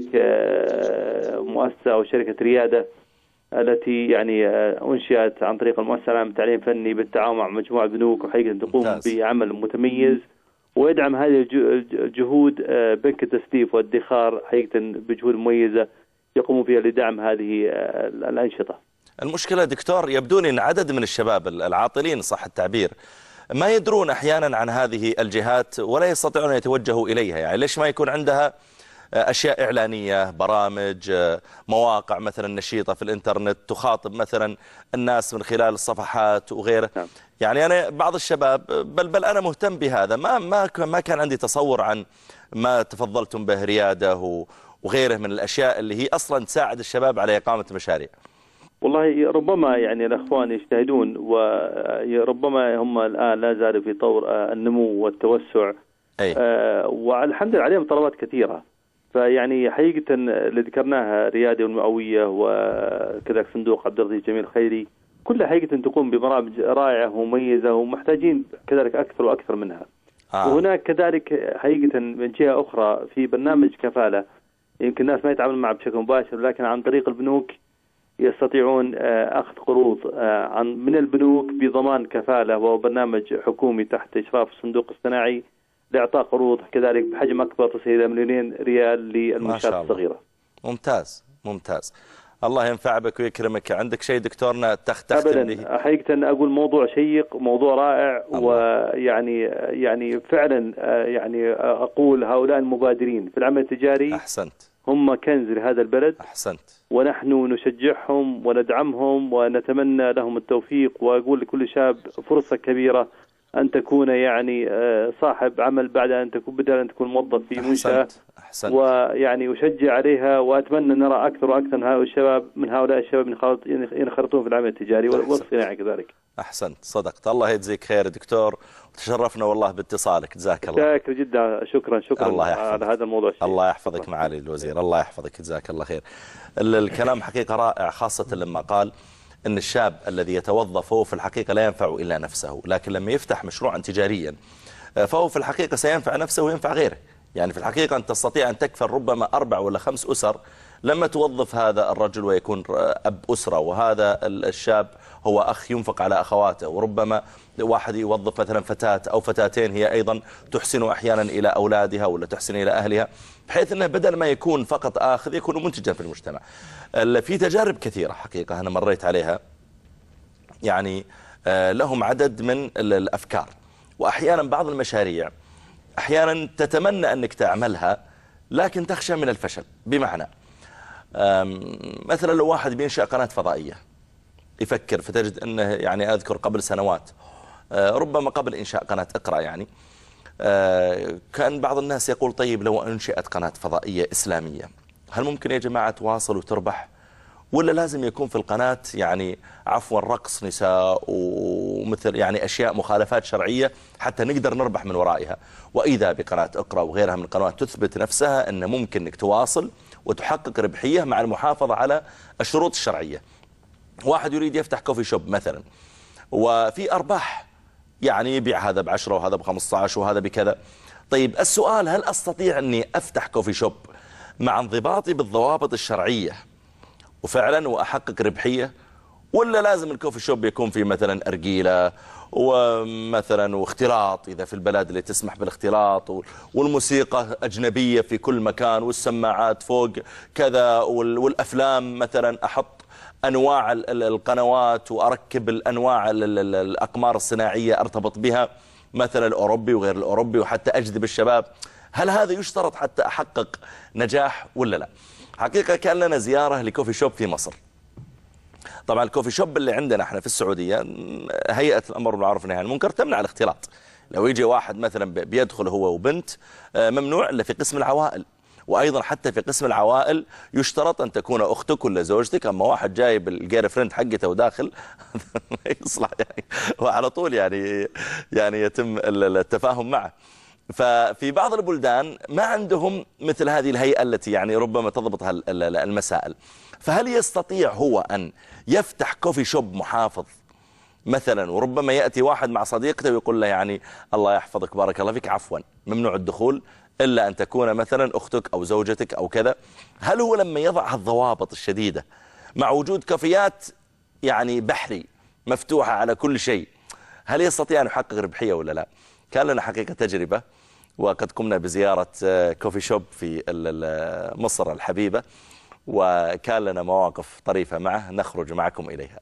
مؤسسة أو شركة ريادة التي يعني أنشئت عن طريق المؤسسة العامة للتعليم الفني بالتعاون مع مجموعة بنوك، وحقيقة تقوم بعمل متميز ويدعم هذه الجهود بنك التسليف والادخار حقيقة بجهود مميزة يقوم فيها لدعم هذه الأنشطة. المشكلة دكتور يبدون أن عدد من الشباب العاطلين صح التعبير ما يدرون أحيانا عن هذه الجهات ولا يستطيعون أن يتوجهوا إليها. يعني ليش ما يكون عندها أشياء إعلانية، برامج، مواقع مثلا نشيطة في الإنترنت تخاطب مثلا الناس من خلال الصفحات وغيره. نعم. يعني أنا بعض الشباب بل بل أنا مهتم بهذا، ما ما ما كان عندي تصور عن ما تفضلتم به، ريادة وغيره من الأشياء اللي هي أصلا تساعد الشباب على إقامة مشاريع. والله ربما يعني الأخوان يجتهدون، وربما هم الآن لا زالوا في طور النمو والتوسع. أي. آه والحمد لله عليهم طلبات كثيرة. فيعني حقيقة اللي ذكرناها ريادة والمئوية وكذلك صندوق عبد الرزيق جميل خيري كلها حقيقة تقوم ببرامج رائعة ومميزة ومحتاجين كذلك أكثر وأكثر منها. آه. وهناك كذلك حقيقة من جهة أخرى في برنامج كفالة، يمكن الناس ما يتعاملون معه بشكل مباشر، لكن عن طريق البنوك يستطيعون أخذ قروض عن من البنوك بضمان كفالة، وهو برنامج حكومي تحت إشراف الصندوق الصناعي لإعطاء قروض كذلك بحجم أكبر تصل إلى مليونين ريال للمنشآت الصغيرة. ممتاز ممتاز. الله ينفع بك ويكرمك. عندك شيء دكتورنا تختم به؟ حقيقة أقول موضوع شيق، موضوع رائع، ويعني يعني فعلا يعني أقول هؤلاء المبادرين في العمل التجاري أحسنت هم كنز لهذا البلد. أحسنت. ونحن نشجعهم وندعمهم ونتمنى لهم التوفيق، وأقول لكل شاب فرصة كبيرة أن تكون يعني صاحب عمل بعد أن تكون بدل أن تكون موظف في منشأة. أحسنت. ويعني أشجع عليها، وأتمنى أن نرى أكثر وأكثر من هؤلاء الشباب من هؤلاء الشباب ينخرطون في العمل التجاري والصناعي كذلك. أحسنت، صدقت. الله يجزيك خير دكتور، وتشرفنا والله باتصالك. جزاك الله. شاكر جدا. شكرا شكرا الله على هذا الموضوع الشيء. الله يحفظك معالي الوزير. الله يحفظك. جزاك الله خير. الكلام حقيقة رائع، خاصة لما قال أن الشاب الذي يتوظف هو في الحقيقة لا ينفع إلا نفسه، لكن لما يفتح مشروعا تجاريا فهو في الحقيقة سينفع نفسه وينفع غيره. يعني في الحقيقة أن تستطيع أن تكفل ربما أربع ولا خمس أسر لما توظف هذا الرجل ويكون أب أسرة، وهذا الشاب هو أخ ينفق على أخواته، وربما واحد يوظف مثلا فتاة أو فتاتين هي أيضا تحسن أحيانا إلى أولادها ولا تحسن إلى أهلها، بحيث أنه بدل ما يكون فقط آخذ يكون منتجا في المجتمع. في تجارب كثيرة حقيقة أنا مريت عليها، يعني لهم عدد من الأفكار، وأحيانا بعض المشاريع أحيانا تتمنى أنك تعملها لكن تخشى من الفشل. بمعنى مثلا لو واحد بينشأ قناة فضائية يفكر، فتجد أنه يعني أذكر قبل سنوات ربما قبل إنشاء قناة اقرأ يعني كان بعض الناس يقول طيب لو أنشأت قناة فضائية إسلامية هل ممكن يا جماعة تواصل وتربح، ولا لازم يكون في القناة يعني عفوا رقص نساء ومثل يعني أشياء مخالفات شرعية حتى نقدر نربح من ورائها؟ وإذا بقناة اقرأ وغيرها من القنوات تثبت نفسها أن ممكن أنك تواصل وتحقق ربحية مع المحافظة على الشروط الشرعية. واحد يريد يفتح كوفي شوب مثلا وفي أرباح، يعني يبيع هذا بعشرة وهذا بخمسة عشر وهذا بكذا. طيب السؤال، هل أستطيع أني أفتح كوفي شوب مع انضباطي بالضوابط الشرعية وفعلا وأحقق ربحية، ولا لازم الكوفي شوب يكون فيه مثلا أرجيلة ومثلا واختلاط إذا في البلد اللي تسمح بالاختلاط، والموسيقى أجنبية في كل مكان والسماعات فوق كذا، والأفلام مثلا أحط أنواع القنوات وأركب الأنواع الأقمار الصناعية أرتبط بها مثلا الأوروبي وغير الأوروبي وحتى أجذب الشباب؟ هل هذا يشترط حتى أحقق نجاح ولا لا؟ حقيقة كان لنا زيارة لكوفي شوب في مصر. طبعا الكوفي شوب اللي عندنا احنا في السعودية هيئة الأمر بالمعروف والنهي عن المنكر تمنع الاختلاط. لو يجي واحد مثلا بيدخل هو وبنت ممنوع إلا في قسم العوائل، وأيضا حتى في قسم العوائل يشترط أن تكون أختك ولا زوجتك. أما واحد جايب الجير فريند حقته وداخل ما يصلح يعني، وعلى طول يعني يعني يتم التفاهم معه. ففي بعض البلدان ما عندهم مثل هذه الهيئة التي يعني ربما تضبط المسائل. فهل يستطيع هو أن يفتح كوفي شوب محافظ مثلا، وربما يأتي واحد مع صديقته ويقول له يعني الله يحفظك بارك الله فيك عفوا ممنوع الدخول إلا أن تكون مثلا أختك أو زوجتك أو كذا؟ هل هو لما يضع الضوابط الشديدة مع وجود كافيات يعني بحري مفتوحة على كل شيء، هل يستطيع أن يحقق ربحية ولا لا؟ كان لنا حقيقة تجربة، وقد قمنا بزيارة كوفي شوب في مصر الحبيبة، وكان لنا مواقف طريفة معه نخرج معكم إليها.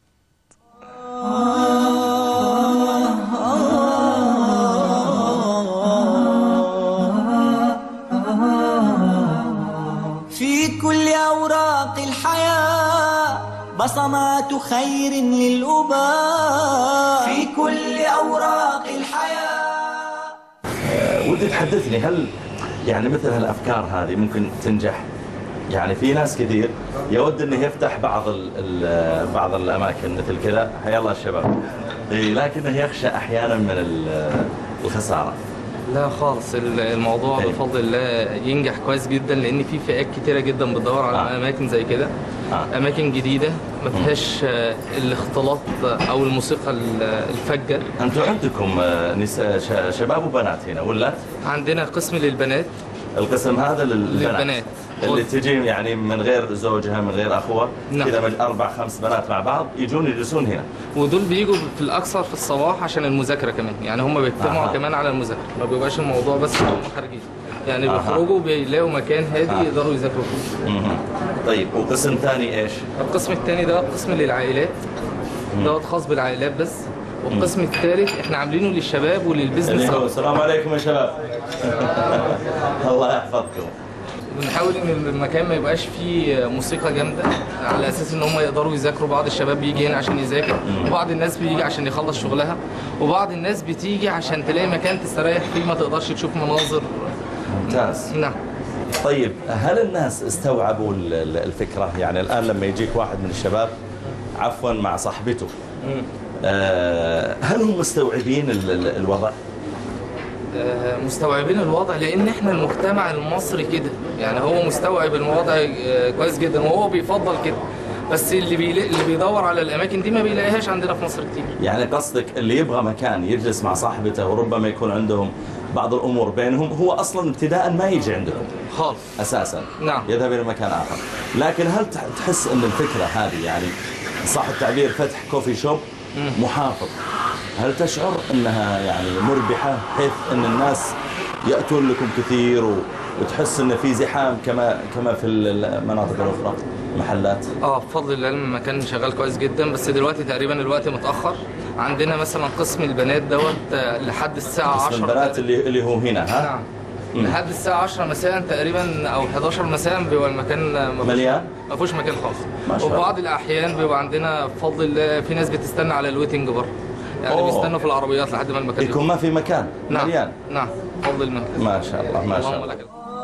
في كل أوراق الحياة بصمات خير للأباء، في كل أوراق الحياة. ودي تحدثني، هل يعني مثل هالأفكار هذه ممكن تنجح؟ يعني في ناس كثير يود انه يفتح بعض ال ال بعض الاماكن مثل كذا، حيا الله الشباب، لكنه يخشى احيانا من الخساره. لا خالص، الموضوع بفضل الله ينجح كويس جدا، لان في فئات كتيره جدا بتدور على آه. اماكن زي كده، آه. اماكن جديده ما فيهاش الاختلاط او الموسيقى الفجه. انتم عندكم نساء شباب وبنات هنا ولا؟ عندنا قسم للبنات. القسم هذا للبنات, للبنات. اللي تجي يعني من غير زوجها من غير أخوة، نعم. كذا أربع خمس بنات مع بعض يجون يجلسون هنا، ودول بيجوا في الأكثر في الصباح عشان المذاكرة كمان، يعني هم بيجتمعوا آه. كمان على المذاكرة، ما بيبقاش الموضوع بس هم خارجين، يعني آه. بيخرجوا بيلاقوا مكان هادي آه. يقدروا يذاكروا فيه. طيب وقسم ثاني إيش؟ القسم الثاني ده قسم للعائلات، دوت خاص بالعائلات بس. والقسم الثالث احنا عاملينه للشباب وللبزنس. السلام عليكم يا شباب. الله يحفظكم. بنحاول ان المكان ما يبقاش فيه موسيقى جامده، على اساس ان هم يقدروا يذاكروا. بعض الشباب بيجي هنا عشان يذاكر، وبعض الناس بيجي عشان يخلص شغلها، وبعض الناس بتيجي عشان تلاقي مكان تستريح فيه ما تقدرش تشوف مناظر. ممتاز. نعم. طيب هل الناس استوعبوا الفكره؟ يعني الان لما يجيك واحد من الشباب عفوا مع صاحبته، هل هم مستوعبين الوضع؟ مستوعبين الوضع، لان احنا المجتمع المصري كده، يعني هو مستوعب الوضع كويس جدا وهو بيفضل كده، بس اللي بيلاقي اللي بيدور على الاماكن دي ما بيلاقيهاش عندنا في مصر كتير. يعني قصدك اللي يبغى مكان يجلس مع صاحبته وربما يكون عندهم بعض الامور بينهم، هو اصلا ابتداء ما يجي عندكم خالص اساسا، نعم، يذهب الى مكان اخر. لكن هل تحس ان الفكره هذه يعني صح التعبير فتح كوفي شوب محافظ، هل تشعر انها يعني مربحه بحيث ان الناس ياتون لكم كثير وتحس ان في زحام كما كما في المناطق الاخرى محلات؟ اه بفضل الله المكان شغال كويس جدا، بس دلوقتي تقريبا الوقت متاخر، عندنا مثلا قسم البنات دوت آه، لحد الساعه عشرة. قسم البنات اللي اللي هو هنا ها؟ نعم. لحد الساعة عشرة مساء تقريبا أو حداشر مساء بيبقى المكان ما مليان؟ ما فيهوش مكان خالص. ما شاء الله. وبعض الأحيان بيبقى عندنا بفضل الله في ناس بتستنى على الويتنج بره، يعني أوه. بيستنوا في العربيات لحد ما المكان يكون ما في مكان نعم. مليان. نعم بفضل الله. ما شاء الله ما شاء الله.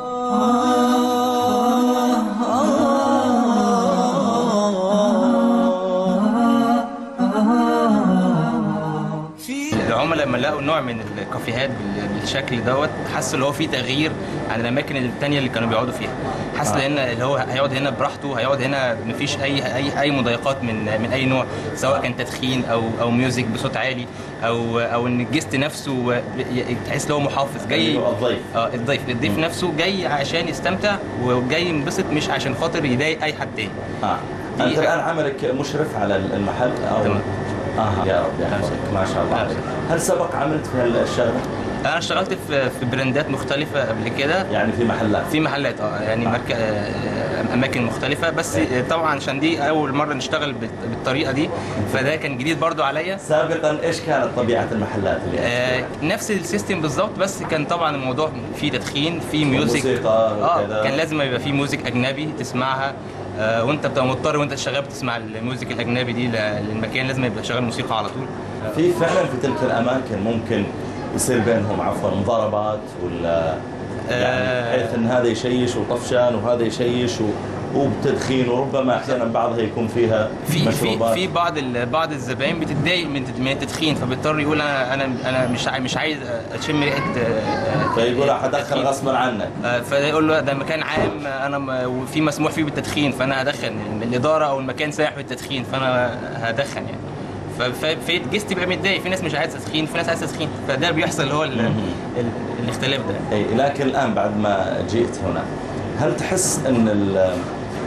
العملاء لما لقوا نوع من الكافيهات بالشكل دوت حسوا اللي هو فيه تغيير عن الاماكن الثانيه اللي كانوا بيقعدوا فيها. حس آه. لان اللي هو هيقعد هنا براحته، هيقعد هنا مفيش اي اي اي مضايقات من من اي نوع، سواء كان تدخين او او ميوزك بصوت عالي او او ان الجست نفسه تحس ان هو محافظ جاي. الضيف اه الضيف الضيف نفسه جاي عشان يستمتع وجاي ينبسط، مش عشان خاطر يضايق اي حد تاني. اه انت الان عملك مشرف على المحل او تمام. اه يا رب يحفظك ما شاء الله عليك. هل سبق عملت في هالشغله؟ انا اشتغلت في في براندات مختلفه قبل كده، يعني في محلات في محلات اه يعني مرك... آه، اماكن مختلفه، بس إيه. طبعا عشان دي اول مره نشتغل بال- بالطريقه دي، فده كان جديد برضو عليا. سابقا ايش كانت طبيعه المحلات اللي آه نفس السيستم بالظبط، بس كان طبعا الموضوع فيه تدخين، فيه ميوزك، موسيقى اه وكذا. كان لازم يبقى فيه موزيك اجنبي تسمعها، آه وانت بتبقى مضطر وانت شغال بتسمع الموزيك الاجنبي دي ل- للمكان، لازم يبقى شغال موسيقى على طول. في فعلا في تلك الاماكن ممكن يصير بينهم عفوا مضاربات ولا يعني بحيث ان هذا يشيش وطفشان وهذا يشيش و... وبتدخين، وربما احيانا بعضها يكون فيها في في مشروبات. في بعض ال- بعض الزباين بتتضايق من من التدخين، فبيضطر يقول انا انا انا مش عاي- مش عايز اشم ريحه آه، فيقول هدخن تدخين. غصبا عنك. آه، فيقول له ده مكان عام انا م- وفي مسموح فيه بالتدخين، فانا هدخن، الاداره او المكان سامح بالتدخين فانا هدخن يعني. ف- ف- فالجست بيبقى متضايق، في ناس مش عايزه تدخين، في ناس عايزه تدخين، فده بيحصل اللي هو ال- ال- الاختلاف ده. اي لكن الان بعد ما جئت هنا هل تحس ان ال-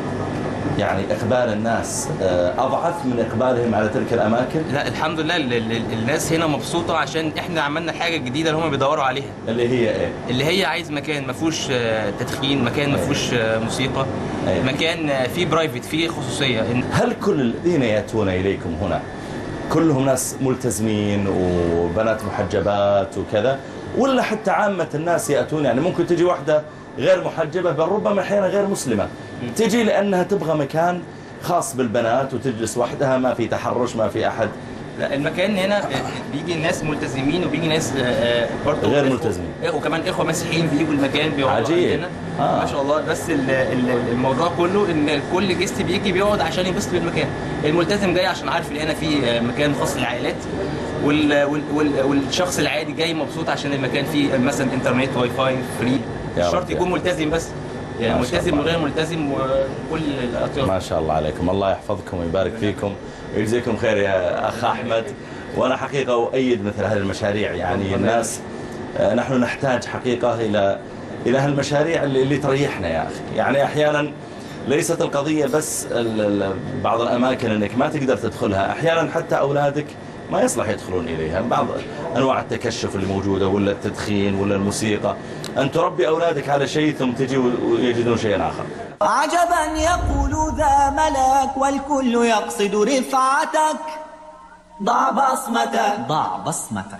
يعني اقبال الناس آه، اضعف من اقبالهم على تلك الاماكن؟ لا الحمد لله ال- ال- الناس هنا مبسوطه عشان احنا عملنا حاجه جديده اللي هم بيدوروا عليها، اللي هي ايه؟ اللي هي عايز مكان ما فيهوش آه، تدخين، مكان ما فيهوش آه، موسيقى، أيوة. مكان آه، فيه برايفت، فيه خصوصيه. إن- هل كل الذين ياتون اليكم هنا كلهم ناس ملتزمين وبنات محجبات وكذا، ولا حتى عامه الناس ياتون يعني ممكن تجي واحده غير محجبه بل ربما احيانا غير مسلمه تجي لانها تبغى مكان خاص بالبنات وتجلس وحدها ما في تحرش ما في احد؟ لا المكان هنا بيجي ناس ملتزمين وبيجي ناس برضه غير ملتزمين، وكمان اخوه مسيحيين بيجوا المكان بيقعدوا عجيب. عندنا. آه. ما شاء الله. بس ال- ال- الموضوع كله ان كل جست بيجي بيقعد عشان ينبسط بالمكان. الملتزم جاي عشان عارف ان هنا في مكان خاص للعائلات، وال وال وال والشخص العادي جاي مبسوط عشان المكان فيه مثلا انترنت واي فاي فري. مش شرط يكون ملتزم بس، يعني ملتزم وغير ملتزم وكل الاطياف. ما شاء الله عليكم، الله يحفظكم ويبارك فيكم ويجزيكم خير يا أخ أحمد. وأنا حقيقة أؤيد مثل هذه المشاريع، يعني الناس آه، نحن نحتاج حقيقة إلى إلى هالمشاريع اللي, اللي تريحنا يا أخي. يعني أحيانا ليست القضية بس ال- ال- بعض الأماكن أنك ما تقدر تدخلها، أحيانا حتى أولادك ما يصلح يدخلون إليها، بعض أنواع التكشف اللي موجودة ولا التدخين ولا الموسيقى. أن تربي أولادك على شيء ثم تجي ويجدون شيئا آخر. عجبا يقول ذا ملك والكل يقصد رفعتك، ضع بصمتك ضع بصمتك.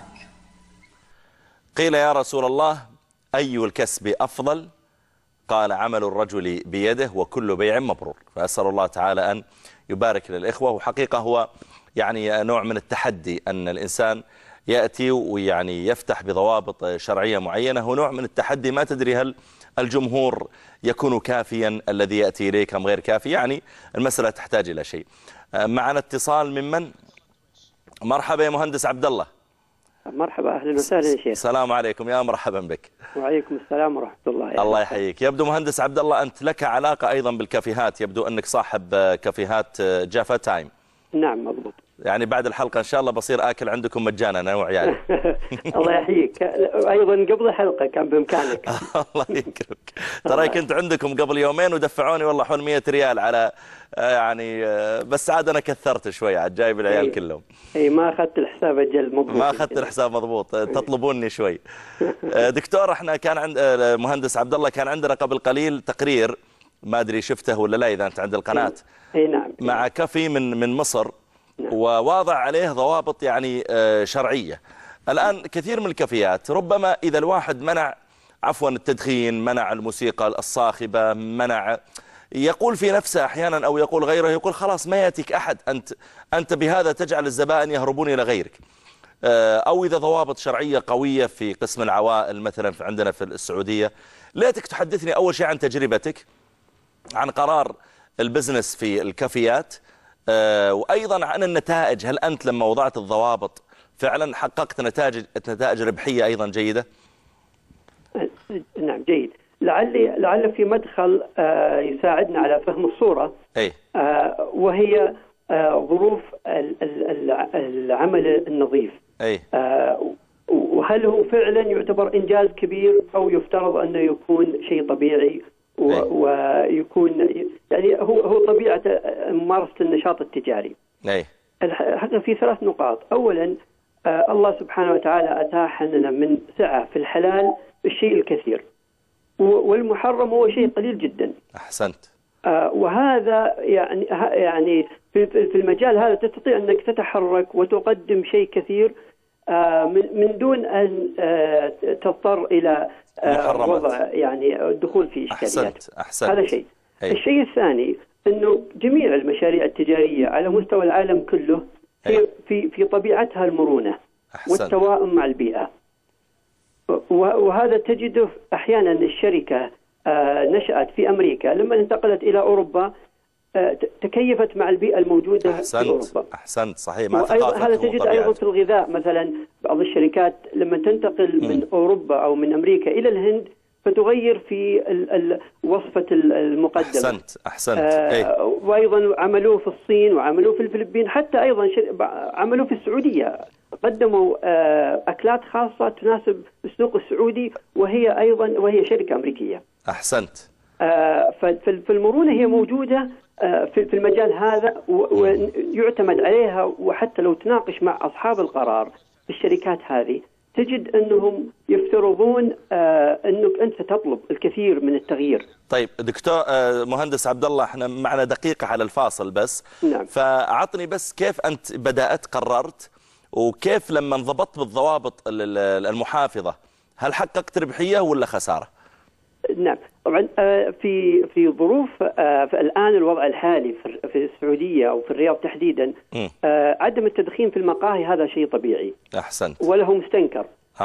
قيل يا رسول الله أي الكسب أفضل؟ قال عمل الرجل بيده وكل بيع مبرور. فأسأل الله تعالى أن يبارك للإخوة. وحقيقة هو يعني نوع من التحدي أن الإنسان يأتي ويعني يفتح بضوابط شرعية معينة، هو نوع من التحدي، ما تدري هل الجمهور يكون كافيا الذي يأتي إليك أم غير كافي، يعني المسألة تحتاج إلى شيء. معنا اتصال ممن؟ مرحبا يا مهندس عبد الله. مرحبا أهلا وسهلا يا شيخ. السلام عليكم، يا مرحبا بك. وعليكم السلام ورحمة الله. الله يحييك. يبدو مهندس عبد الله أنت لك علاقة أيضا بالكافيهات، يبدو أنك صاحب كافيهات جافا تايم. نعم مضبوط. يعني بعد الحلقة إن شاء الله بصير آكل عندكم مجانا أنا وعيالي. الله يحييك. أيضا قبل الحلقة كان بإمكانك. الله يكرمك. ترى كنت عندكم قبل يومين ودفعوني والله حول مئة ريال على يعني، بس عاد أنا كثرت شوي عاد جايب العيال أي. كلهم. أي ما أخذت الحساب أجل مضبوط. ما أخذت الحساب مضبوط، تطلبوني شوي. دكتور احنا كان عند مهندس عبد الله كان عندنا قبل قليل تقرير، ما أدري شفته ولا لا إذا أنت عند القناة. أي نعم. مع كافي من من مصر وواضع عليه ضوابط يعني شرعية. الآن كثير من الكافيات ربما إذا الواحد منع عفوا التدخين، منع الموسيقى الصاخبة، منع، يقول في نفسه أحيانا أو يقول غيره، يقول خلاص ما يأتيك أحد، أنت, أنت بهذا تجعل الزبائن يهربون إلى غيرك. أو إذا ضوابط شرعية قوية في قسم العوائل مثلا في عندنا في السعودية. ليتك تحدثني أول شيء عن تجربتك، عن قرار البزنس في الكافيات، وأيضا عن النتائج. هل أنت لما وضعت الضوابط فعلا حققت نتائج نتائج ربحية أيضا جيدة؟ نعم جيد. لعلي لعل في مدخل يساعدنا على فهم الصورة. أي. وهي ظروف العمل النظيف. أي. وهل هو فعلا يعتبر إنجاز كبير أو يفترض أنه يكون شيء طبيعي ويكون يعني هو هو طبيعة ممارسة النشاط التجاري. أي. الحقيقة في ثلاث نقاط. أولا الله سبحانه وتعالى أتاح لنا من سعة في الحلال الشيء الكثير، والمحرم هو شيء قليل جدا. أحسنت. آه وهذا يعني يعني في في المجال هذا تستطيع أنك تتحرك وتقدم شيء كثير آه من من دون أن آه تضطر إلى آه وضع يعني الدخول في إشكاليات. أحسنت. أحسنت. هذا شيء. أي. الشيء الثاني أنه جميع المشاريع التجارية على مستوى العالم كله هي في في طبيعتها المرونة. أحسنت. والتوائم مع البيئة. وهذا تجده أحيانا الشركة نشأت في أمريكا، لما انتقلت إلى أوروبا تكيفت مع البيئة الموجودة أحسنت. في أوروبا. أحسنت. صحيح. مع هذا تجد أيضا في الغذاء مثلا. بعض الشركات لما تنتقل م. من أوروبا أو من أمريكا إلى الهند فتغير في ال ال وصفة المقدمة. أحسنت. أحسنت. آه وأيضا عملوه في الصين وعملوه في الفلبين، حتى أيضا عملوه في السعودية، قدموا آه أكلات خاصة تناسب السوق السعودي، وهي أيضا وهي شركة أمريكية. أحسنت. آه فالمرونة هي موجودة آه في المجال هذا ويعتمد عليها. وحتى لو تناقش مع أصحاب القرار في الشركات هذه تجد أنهم يفترضون آه أنك أنت تطلب الكثير من التغيير. طيب دكتور آه مهندس عبد الله، احنا معنا دقيقة على الفاصل بس. نعم. فأعطني بس كيف أنت بدأت قررت، وكيف لما انضبطت بالضوابط المحافظة هل حققت ربحية ولا خسارة؟ نعم طبعا في في ظروف الآن الوضع الحالي في السعودية أو في الرياض تحديدا عدم التدخين في المقاهي هذا شيء طبيعي. أحسنت. وله مستنكر.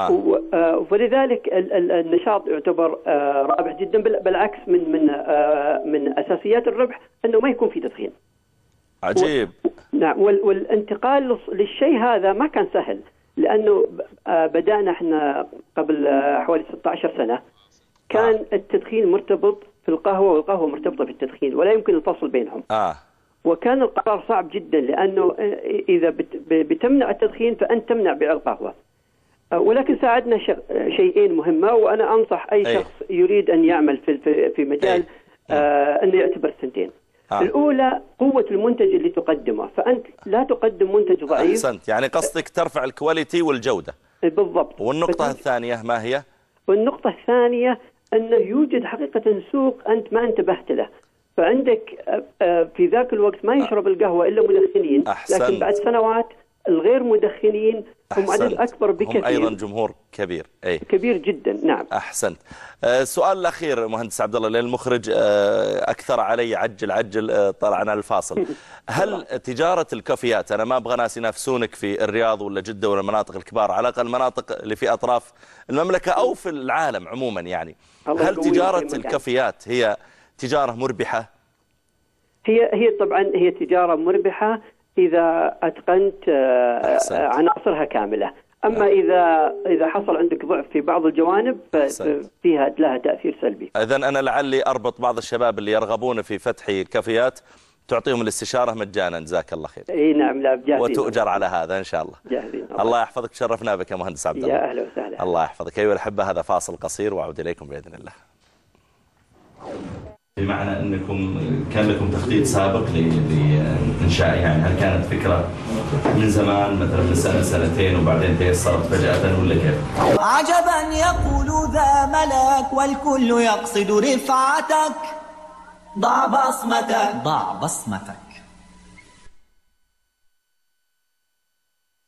ولذلك النشاط يعتبر رابح جدا، بالعكس من من من أساسيات الربح أنه ما يكون في تدخين. عجيب. و... نعم والانتقال للشيء هذا ما كان سهل، لأنه بدأنا احنا قبل حوالي ستة عشر سنة كان آه. التدخين مرتبط في القهوة والقهوة مرتبطة بالتدخين ولا يمكن الفصل بينهم. آه. وكان القرار صعب جدا، لأنه إذا بت... بتمنع التدخين فأنت تمنع بيع القهوة. ولكن ساعدنا شيئين مهمة، وأنا أنصح أي شخص يريد أن يعمل في في مجال آه أنه يعتبر سنتين. آه. الأولى قوة المنتج اللي تقدمه، فأنت لا تقدم منتج ضعيف. أحسنت. يعني قصدك ترفع الكواليتي والجودة. بالضبط. والنقطة الثانية ما هي؟ والنقطة الثانية أنه يوجد حقيقة سوق أنت ما انتبهت له، فعندك في ذاك الوقت ما يشرب القهوة إلا مدخنين. أحسنت. لكن بعد سنوات الغير مدخنين هم عدد أكبر بكثير، هم أيضا جمهور كبير. أي. كبير جدا. نعم. أحسنت. السؤال الأخير مهندس عبد الله، لأن المخرج أكثر علي عجل عجل طلعنا الفاصل. هل تجارة الكافيات، أنا ما أبغى ناس ينافسونك في الرياض ولا جدة ولا المناطق الكبار، على الأقل المناطق اللي في أطراف المملكة أو في العالم عموما، يعني هل تجارة الكافيات هي تجارة مربحة؟ هي هي طبعا هي تجارة مربحة إذا أتقنت أحسنت. عناصرها كاملة. أما إذا إذا حصل عندك ضعف في بعض الجوانب فيها لها تأثير سلبي. إذن أنا لعلي أربط بعض الشباب اللي يرغبون في فتح كافيات، تعطيهم الاستشارة مجانا. جزاك الله خير. اي نعم. لا جاهزين، وتؤجر على هذا إن شاء الله. جاهزين. الله يحفظك، شرفنا بك يا مهندس عبد الله. يا أهلا وسهلا. الله يحفظك. أيها الأحبة، هذا فاصل قصير وأعود إليكم بإذن الله. بمعنى أنكم كان لكم تخطيط سابق لإنشاء، يعني هل كانت فكرة من زمان مثلا من سنة سنتين وبعدين تيسرت فجأة ولا كيف؟ عجبا يقول ذا ملك والكل يقصد رفعتك، ضع بصمتك ضع بصمتك.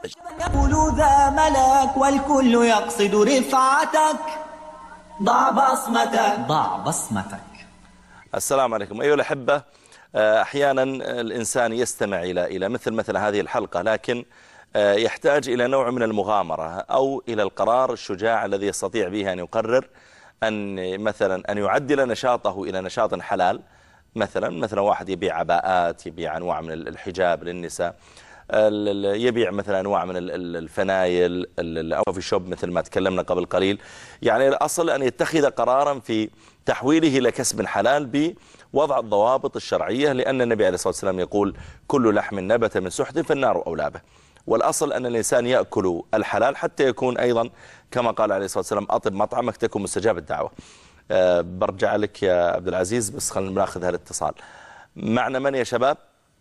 يقول ذا ملك والكل يقصد رفعتك، ضع بصمتك ضع بصمتك. السلام عليكم أيها الأحبة. أحيانا الإنسان يستمع إلى إلى مثل مثل هذه الحلقة، لكن يحتاج إلى نوع من المغامرة أو إلى القرار الشجاع الذي يستطيع به أن يقرر أن مثلا أن يعدل نشاطه إلى نشاط حلال. مثلا مثلا واحد يبيع عباءات، يبيع أنواع من الحجاب للنساء، يبيع مثلا أنواع من الفنايل أو في شوب مثل ما تكلمنا قبل قليل. يعني الأصل أن يتخذ قرارا في تحويله إلى كسب حلال بوضع الضوابط الشرعية، لأن النبي عليه الصلاة والسلام يقول كل لحم نبت من سحت فالنار أولى به. والأصل أن الإنسان يأكل الحلال حتى يكون أيضا كما قال عليه الصلاة والسلام أطب مطعمك تكون مستجاب الدعوة. أه برجع لك يا عبد العزيز، بس خلينا ناخذ هالاتصال. معنا من يا شباب؟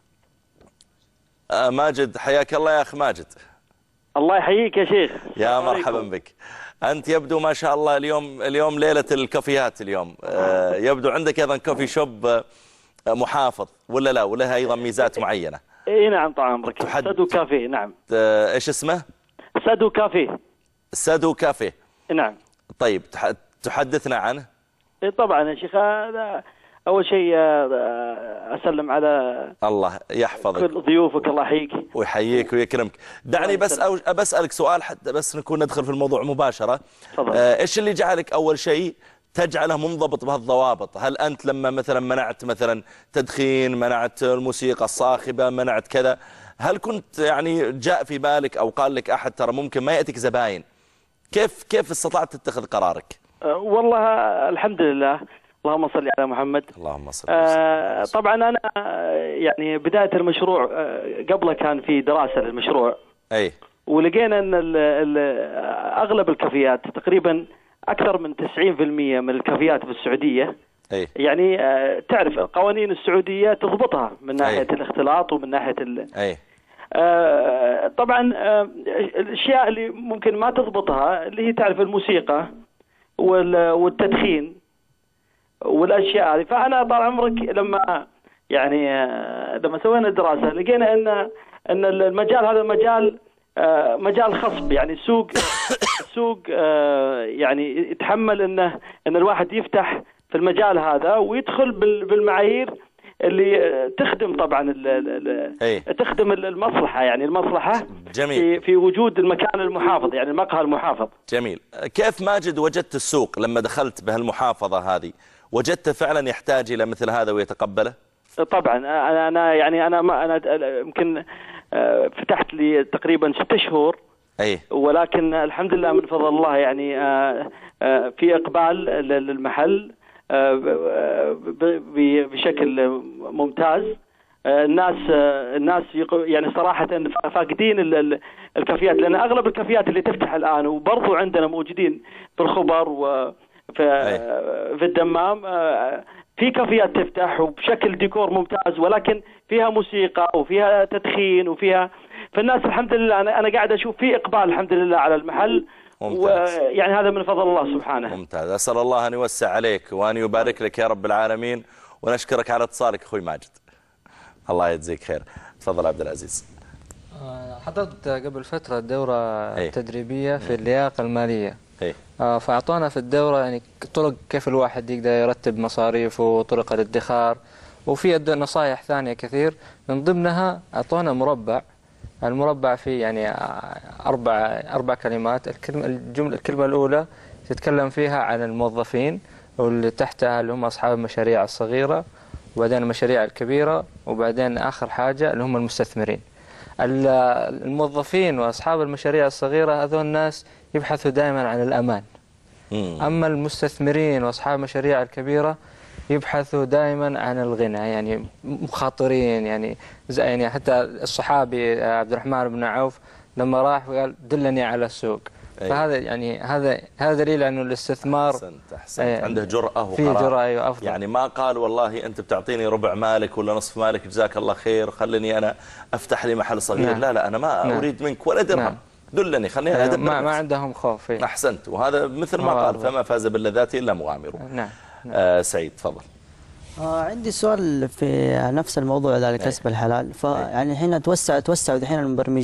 أه ماجد، حياك الله يا أخ ماجد. الله يحييك يا شيخ. يا مرحبا بك. أنت يبدو ما شاء الله اليوم اليوم ليلة الكافيهات اليوم. أه يبدو عندك أيضا كوفي شوب محافظ ولا لا، ولا أيضا ميزات معينة؟ اي نعم طال عمرك. تحد... سادو كافيه. نعم. ايش اسمه؟ سادو كافيه. سادو كافيه. نعم. طيب تحدثنا عنه. اي طبعا يا شيخ. اول شيء اسلم على الله يحفظك كل ضيوفك، الله يحييك ويحييك ويكرمك. دعني بس أو... بسألك سؤال حتى بس نكون ندخل في الموضوع مباشرة. آه ايش اللي جعلك اول شيء تجعله منضبط بهالضوابط؟ هل أنت لما مثلا منعت مثلا تدخين، منعت الموسيقى الصاخبة، منعت كذا، هل كنت يعني جاء في بالك أو قال لك أحد ترى ممكن ما يأتيك زباين؟ كيف كيف استطعت تتخذ قرارك؟ أه والله الحمد لله، اللهم صل على محمد. اللهم صل. أه طبعا أنا يعني بداية المشروع أه قبله كان في دراسة للمشروع. أي. ولقينا أن ال ال أغلب الكافيات تقريبا أكثر من تسعين بالمئة من الكافيات في السعودية أي. يعني آه تعرف القوانين السعودية تضبطها من ناحية أي. الاختلاط ومن ناحية ال... أي. آه طبعا آه الأشياء اللي ممكن ما تضبطها اللي هي تعرف الموسيقى وال... والتدخين والأشياء هذه. فأنا طال عمرك لما يعني آه لما سوينا الدراسة لقينا أن أن المجال هذا مجال آه مجال خصب، يعني سوق سوق آه يعني يتحمل انه ان الواحد يفتح في المجال هذا ويدخل بالمعايير اللي تخدم طبعا ال ال تخدم المصلحة، يعني المصلحة جميل. في, في وجود المكان المحافظ، يعني المقهى المحافظ. جميل. كيف ماجد وجدت السوق لما دخلت بهالمحافظة هذه؟ وجدت فعلا يحتاج الى مثل هذا ويتقبله؟ طبعا انا انا يعني انا ما انا يمكن فتحت لي تقريبا ستة شهور. أي. ولكن الحمد لله من فضل الله يعني في إقبال للمحل بشكل ممتاز. الناس الناس يعني صراحة فاقدين الكافيات، لأن أغلب الكافيات اللي تفتح الآن وبرضو عندنا موجودين في الخبر وفي في الدمام في كافيات تفتح وبشكل ديكور ممتاز، ولكن فيها موسيقى وفيها تدخين وفيها، فالناس الحمد لله أنا أنا قاعد أشوف في إقبال الحمد لله على المحل. ويعني هذا من فضل الله سبحانه. ممتاز. أسأل الله أن يوسع عليك وأن يبارك لك يا رب العالمين، ونشكرك على اتصالك أخوي ماجد. الله يجزيك خير. تفضل عبد العزيز. حضرت قبل فترة دورة أي. تدريبية في اللياقة المالية. أي. فأعطونا في الدورة يعني طرق كيف الواحد يقدر يرتب مصاريفه وطرق الادخار، وفي نصائح ثانية كثير. من ضمنها أعطونا مربع، المربع فيه يعني أربع أربع كلمات. الكلمة الجملة الكلمة الأولى تتكلم فيها عن الموظفين، واللي تحتها اللي هم أصحاب المشاريع الصغيرة، وبعدين المشاريع الكبيرة، وبعدين آخر حاجة اللي هم المستثمرين. الموظفين وأصحاب المشاريع الصغيرة هذول الناس يبحثوا دائما عن الأمان. أما المستثمرين وأصحاب المشاريع الكبيرة يبحثوا دائما عن الغنى، يعني مخاطرين، يعني زي يعني حتى الصحابي عبد الرحمن بن عوف لما راح وقال دلني على السوق. أيه. فهذا يعني هذا هذا دليل انه الاستثمار احسنت احسنت أيه عنده جرأة في جرأة. أيوة أفضل. يعني ما قال والله انت بتعطيني ربع مالك ولا نصف مالك جزاك الله خير خليني انا افتح لي محل صغير. نعم. لا لا انا ما نعم. اريد منك ولا درهم. نعم. دلني خليني أيوة ادبر ما, ما عندهم خوف. أيه. احسنت. وهذا مثل ما قال فما فاز باللذات الا مغامر. نعم. نعم. آه سعيد تفضل. آه عندي سؤال في نفس الموضوع ذا الكسب الحلال. فيعني الحين توسع توسعوا الحين المبرمجين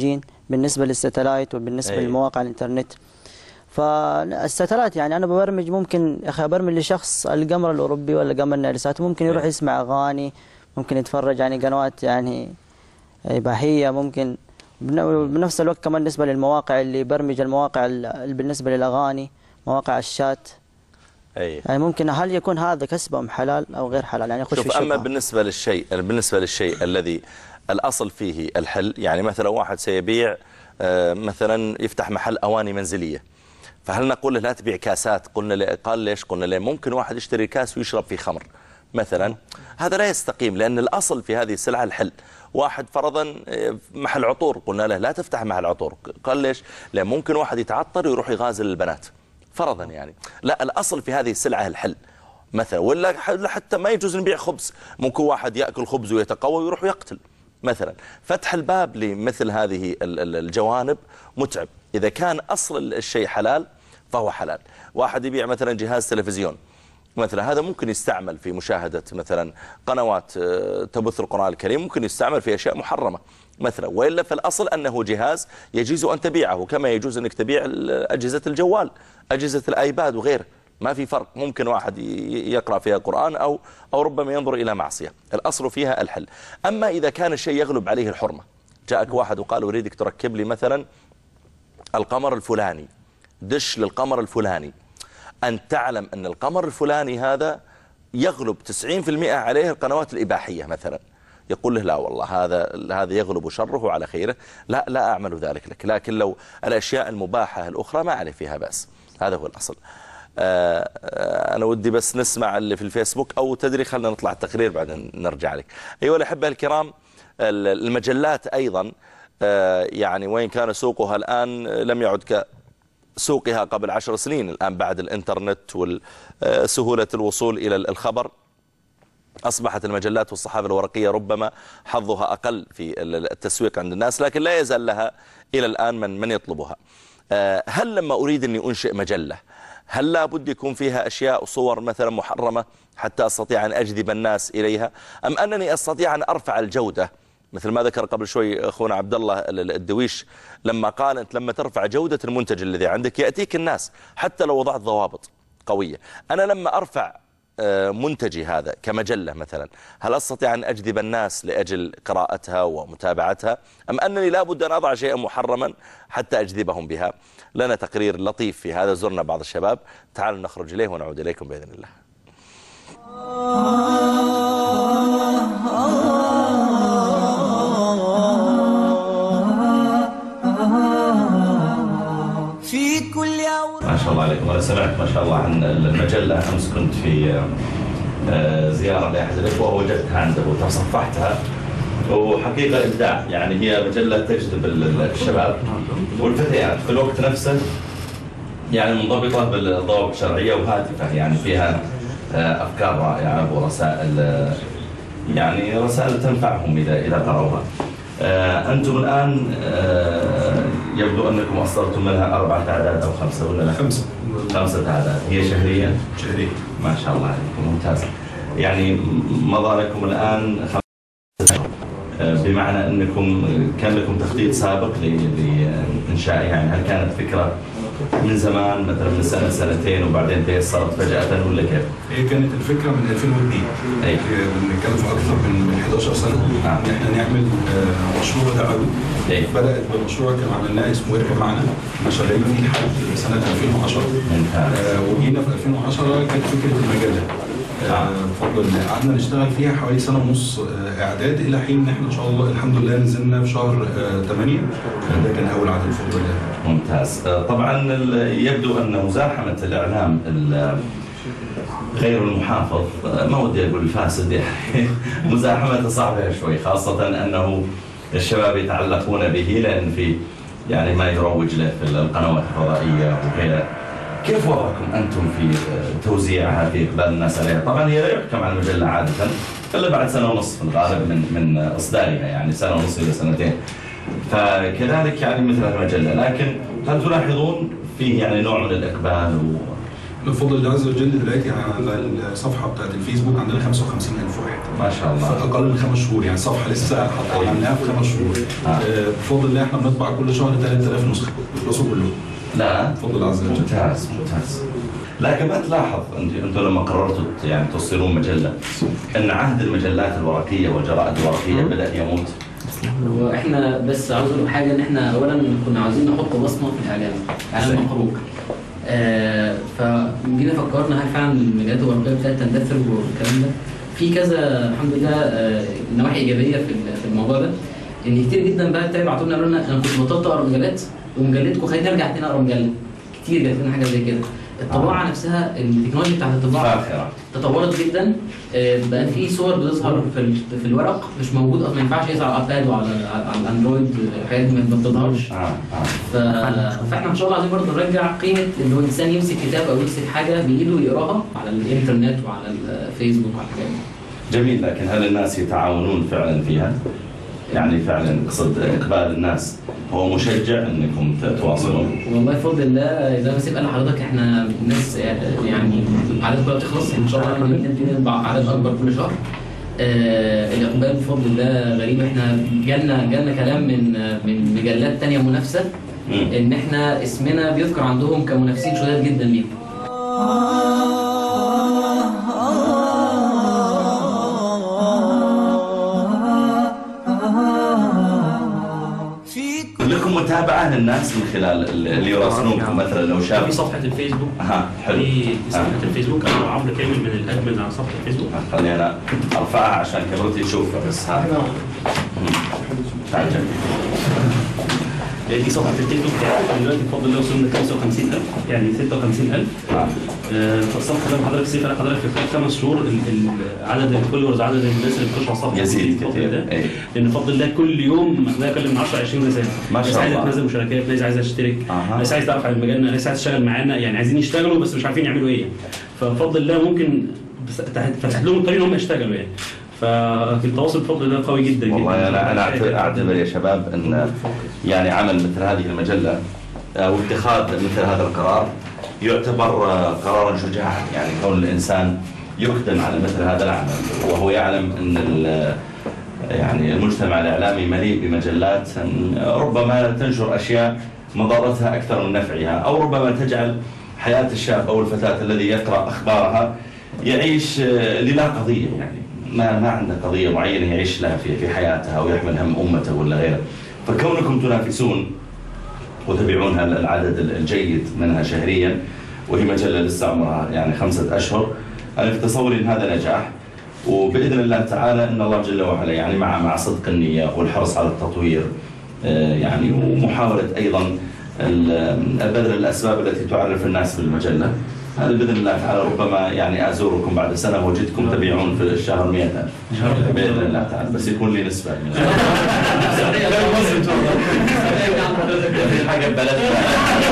بالنسبة للستلايت وبالنسبة أي. للمواقع الإنترنت. فالستلايت يعني أنا ببرمج، ممكن يا أخي أبرمج لشخص القمر الأوروبي ولا قمر نارسات، ممكن يروح يسمع أغاني، ممكن يتفرج يعني قنوات يعني إباحية، ممكن بنفس الوقت كمان بالنسبة للمواقع اللي برمج المواقع اللي بالنسبة للأغاني، مواقع الشات. أي. يعني ممكن هل يكون هذا كسبهم حلال أو غير حلال؟ يعني يخش شوف، في أما الشبهة. بالنسبة للشيء بالنسبة للشيء الذي الأصل فيه الحل، يعني مثلا واحد سيبيع مثلا يفتح محل أواني منزلية، فهل نقول له لا تبيع كاسات؟ قلنا لي قال ليش؟ قلنا لي ممكن واحد يشتري كاس ويشرب فيه خمر مثلا، هذا لا يستقيم، لأن الأصل في هذه السلعة الحل. واحد فرضا محل عطور، قلنا له لا تفتح محل عطور، قال ليش؟ لأن ممكن واحد يتعطر ويروح يغازل البنات فرضا، يعني لا، الأصل في هذه السلعة الحل مثلا. ولا حتى ما يجوز نبيع خبز، ممكن واحد يأكل خبز ويتقوى ويروح يقتل مثلا. فتح الباب لمثل هذه الجوانب متعب. إذا كان أصل الشيء حلال فهو حلال. واحد يبيع مثلا جهاز تلفزيون مثلا، هذا ممكن يستعمل في مشاهدة مثلا قنوات تبث القرآن الكريم، ممكن يستعمل في أشياء محرمة مثلا. وإلا فالأصل أنه جهاز يجوز أن تبيعه، كما يجوز أنك تبيع أجهزة الجوال، أجهزة الآيباد وغيره، ما في فرق. ممكن واحد يقرأ فيها قرآن أو أو ربما ينظر إلى معصية، الأصل فيها الحل. أما إذا كان الشيء يغلب عليه الحرمة، جاءك واحد وقال أريدك تركب لي مثلا القمر الفلاني، دش للقمر الفلاني، أن تعلم أن القمر الفلاني هذا يغلب تسعين بالمئة عليه القنوات الإباحية مثلا، يقول له لا والله هذا هذا يغلب شره على خيره، لا لا أعمل ذلك لك. لكن لو الأشياء المباحة الأخرى ما عليه فيها بأس، هذا هو الأصل. أنا ودي بس نسمع اللي في الفيسبوك، أو تدري خلنا نطلع التقرير بعدين نرجع لك. أيها الأحبة الكرام، المجلات أيضا يعني وين كان سوقها الآن لم يعد كسوقها قبل عشر سنين. الآن بعد الإنترنت وسهولة الوصول إلى الخبر، أصبحت المجلات والصحافة الورقية ربما حظها أقل في التسويق عند الناس، لكن لا يزال لها إلى الآن من من يطلبها. هل لما أريد أني أنشئ مجلة، هل لا بد يكون فيها أشياء وصور مثلا محرمة حتى أستطيع أن أجذب الناس إليها، أم أنني أستطيع أن أرفع الجودة مثل ما ذكر قبل شوي أخونا عبد الله الدويش لما قال أنت لما ترفع جودة المنتج الذي عندك يأتيك الناس حتى لو وضعت ضوابط قوية. أنا لما أرفع منتجي هذا كمجلة مثلا، هل أستطيع أن أجذب الناس لأجل قراءتها ومتابعتها، أم أنني لا بد أن أضع شيئا محرما حتى أجذبهم بها؟ لنا تقرير لطيف في هذا، زرنا بعض الشباب، تعالوا نخرج إليه ونعود إليكم بإذن الله. في كل يوم. ما شاء الله عليكم. أنا سمعت ما شاء الله عن المجلة، أمس كنت في زيارة لأحد الإخوة ووجدتها عنده وتصفحتها، وحقيقة إبداع. يعني هي مجلة تجذب الشباب والفتيات في الوقت نفسه، يعني منضبطة بالضوابط الشرعية وهادفة، يعني فيها أفكار رائعة ورسائل، يعني رسائل تنفعهم إذا إذا قرأوها. أنتم الآن يبدو أنكم أصدرتم منها أربعة أعداد أو خمسة ولا لا؟ خمسة خمسة أعداد. هي شهرية؟ شهرية. ما شاء الله عليكم، ممتاز. يعني مضى لكم الآن خمسة، بمعنى أنكم كان لكم تخطيط سابق لإنشاء، يعني هل كانت فكرة من زمان مثلا من سنة سنتين وبعدين تيسرت فجأة ولا كيف؟ هي كانت الفكرة من ألفين واثنين. أي. بنتكلم في أكثر من من إحدى عشرة سنة آه. إن إحنا نعمل مشروع دعوي. أي. بدأت بمشروع كان عملناه اسمه ارجع معنا، احنا شغالين فيه لحد سنة ألفين وعشرة. آه وجينا في ألفين وعشرة كانت فكرة المجلة. بفضل الله قعدنا نشتغل فيها حوالي سنة ونص إعداد، إلى حين إن إحنا إن شاء الله الحمد لله نزلنا في شهر ثمانية. ده كان أول عدد بفضل الله. ممتاز. طبعا يبدو أن مزاحمة الإعلام غير المحافظ، ما ودي أقول الفاسد، يعني مزاحمة صعبة شوي، خاصة أنه الشباب يتعلقون به لأن في يعني ما يروج له في القنوات الفضائية وكذا. كيف وضعكم أنتم في توزيعها في إقبال الناس عليها؟ طبعا هي لا يحكم على المجلة عادة إلا بعد سنة ونصف في الغالب من من إصدارها، يعني سنة ونصف إلى سنتين. فكذلك يعني مثل المجلة، لكن هل تلاحظون فيه يعني نوع من الإقبال بفضل الله عز وجل دلوقتي على الصفحه بتاعت الفيسبوك عندنا خمسة وخمسين ألف واحد ما شاء الله، في اقل من خمس شهور، يعني الصفحه لسه عملناها في خمس شهور. آه. بفضل الله احنا بنطبع كل شهر ثلاثة آلاف نسخه بيخلصوا كلهم. لا بفضل الله عز وجل. ممتاز ممتاز. لكن ما تلاحظ انت انتم لما قررتوا يعني تصيرون مجله ان عهد المجلات الورقيه والجرائد الورقيه بدا يموت؟ واحنا بس عاوز اقول حاجه، ان احنا اولا كنا عاوزين نحط بصمه في الاعلام، اعلام مقروء. آه فجينا فكرنا هل فعلا المجالات الورقيه ابتدت تندثر والكلام ده. في كذا الحمد لله آه نواحي ايجابيه في في الموضوع ده، ان كتير جدا بقى التابع بعتوا لنا قالوا لنا انا كنت بطلت اقرا مجلات ومجلتكم خليني ارجع تاني اقرا مجله. كتير جات لنا حاجه زي كده. الطباعه نفسها التكنولوجيا بتاعت الطباعه تطورت جدا، بقى في صور بتظهر في في الورق مش موجود اصلا، ما ينفعش يظهر على الايباد وعلى على الاندرويد، الحاجات دي ما بتظهرش. فاحنا ان شاء الله عايزين برضه نرجع قيمه ان هو الانسان يمسك كتاب او يمسك حاجه بايده ويقراها على الانترنت وعلى الفيسبوك وعلى الحاجات دي. جميل، لكن هل الناس يتعاونون فعلا فيها؟ يعني فعلا اقصد اقبال الناس هو مشجع انكم تتواصلون؟ والله بفضل الله زي ما سيب قال لحضرتك احنا الناس يعني العدد كلها بتخلص ان شاء الله، احنا بنبتدي نطبع عدد اكبر كل شهر. آه الاقبال بفضل الله غريب. احنا جالنا جالنا كلام من من مجلات ثانيه منافسه ان احنا اسمنا بيذكر عندهم كمنافسين شداد جدا ليهم. لكم متابعة للناس من خلال اللي يراسلونكم مثلا لو شافوا في صفحة الفيسبوك. اها حلو. في صفحة آه. الفيسبوك انا عمرو كامل من الادمن على صفحة الفيسبوك. خليني انا ارفعها عشان كاميرتي تشوفها بس. ها تعال دي صفحة الفيسبوك بتاعتي دلوقتي بفضل الله وصلنا ل خمسة وخمسين ألف، يعني ستة وخمسين ألف. اه الصفحة ده حضرتك سيف انا حضرتك في خلال خمس شهور عدد الفولورز، عدد الناس اللي بتخش على الصفحة يزيد كتير ده، لان بفضل الله كل يوم احنا بنكلم من عشرة عشرين رسالة. ما شاء الله. ناس عايزة تنزل مشاركات، ناس عايزة تشترك، آه. ناس عايزة تعرف عن المجال، ناس عايزة تشتغل معانا، يعني عايزين يشتغلوا بس مش عارفين يعملوا ايه. فبفضل الله ممكن فتحت لهم الطريق ان هم يشتغلوا يعني. ففي التواصل بفضل الله قوي جدا جدا. والله انا انا اعتبر يا شباب ان يعني عمل مثل هذه المجله واتخاذ مثل هذا القرار يعتبر قرارا شجاعا، يعني كون الانسان يقدم على مثل هذا العمل وهو يعلم ان يعني المجتمع الاعلامي مليء بمجلات ربما تنشر اشياء مضارتها اكثر من نفعها، او ربما تجعل حياه الشاب او الفتاه الذي يقرا اخبارها يعيش للا قضيه، يعني ما ما عنده قضيه معينه يعيش لها في في حياتها ويحمل هم امته ولا غيره. فكونكم تنافسون وتبيعونها العدد الجيد منها شهريا وهي مجله لسه عمرها يعني خمسه اشهر، انا في تصوري ان هذا نجاح، وباذن الله تعالى ان الله جل وعلا يعني مع مع صدق النيه والحرص على التطوير يعني ومحاوله ايضا بذل الاسباب التي تعرف الناس بالمجله، هذا باذن الله تعالى ربما يعني ازوركم بعد سنه وجدكم تبيعون في الشهر مئة ألف باذن الله تعالى، بس يكون لي نسبه من حاجه ببلدنا.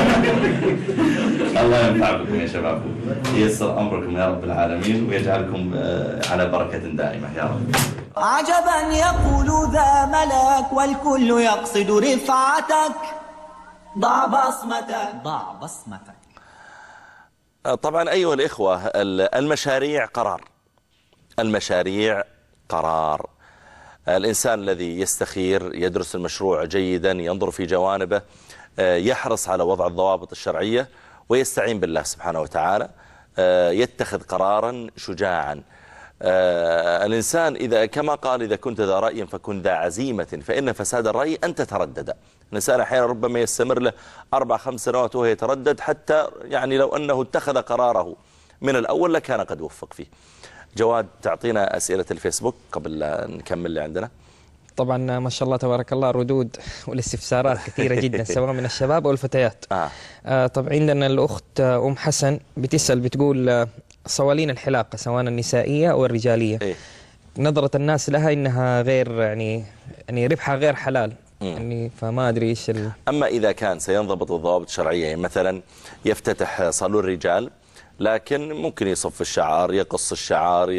الله ينفع بكم يا شباب، ييسر امركم يا رب العالمين ويجعلكم على بركه دائمه يا رب. عجبا يقول ذا ملك والكل يقصد رفعتك، ضع بصمتك ضع بصمتك. طبعا أيها الإخوة المشاريع قرار، المشاريع قرار. الإنسان الذي يستخير يدرس المشروع جيدا ينظر في جوانبه يحرص على وضع الضوابط الشرعية ويستعين بالله سبحانه وتعالى يتخذ قرارا شجاعا. الإنسان إذا كما قال إذا كنت ذا رأي فكن ذا عزيمة فإن فساد الرأي أن تتردد. الإنسان أحيانا ربما يستمر له أربع خمس سنوات وهو يتردد، حتى يعني لو أنه اتخذ قراره من الأول لكان قد وفق فيه. جواد تعطينا أسئلة الفيسبوك قبل أن نكمل اللي عندنا. طبعا ما شاء الله تبارك الله ردود والاستفسارات كثيرة جدا سواء من الشباب أو الفتيات. آه. آه طبعا عندنا الأخت أم حسن بتسأل بتقول صوالين الحلاقة سواء النسائية أو الرجالية إيه؟ نظرة الناس لها إنها غير يعني يعني ربحها غير حلال يعني، فما أدري إيش ال... أما إذا كان سينضبط الضوابط الشرعية، مثلا يفتتح صالون رجال لكن ممكن يصف الشعر، يقص الشعر،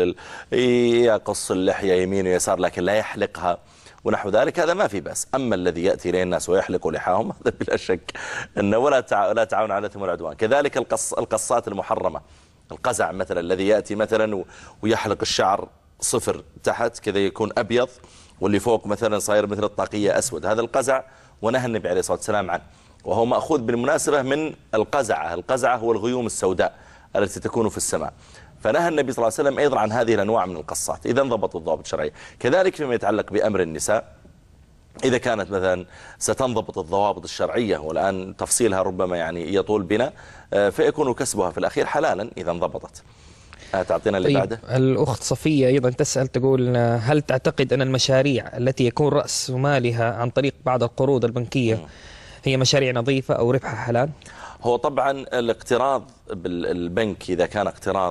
يقص اللحية يمين ويسار، لكن لا يحلقها ونحو ذلك، هذا ما في بأس. أما الذي يأتي إليه الناس ويحلق لحاهم هذا بلا شك أنه ولا تع... لا تعاون على الإثم والعدوان. كذلك القص... القصات المحرمة، القزع مثلا الذي يأتي مثلا ويحلق الشعر صفر تحت كذا يكون أبيض، واللي فوق مثلا صاير مثل الطاقية أسود، هذا القزع ونهى النبي عليه الصلاة والسلام عنه، وهو مأخوذ بالمناسبة من القزعة. القزعة هو الغيوم السوداء التي تكون في السماء، فنهى النبي صلى الله عليه وسلم أيضا عن هذه الأنواع من القصات إذا انضبط الضوابط الشرعية. كذلك فيما يتعلق بأمر النساء، إذا كانت مثلا ستنضبط الضوابط الشرعية، والآن تفصيلها ربما يعني يطول بنا، فيكون كسبها في الأخير حلالا إذا انضبطت. تعطينا اللي طيب بعده. الأخت صفية أيضا تسأل تقول: هل تعتقد أن المشاريع التي يكون رأس مالها عن طريق بعض القروض البنكية هي مشاريع نظيفة أو ربحها حلال؟ هو طبعا الاقتراض بالبنك إذا كان اقتراض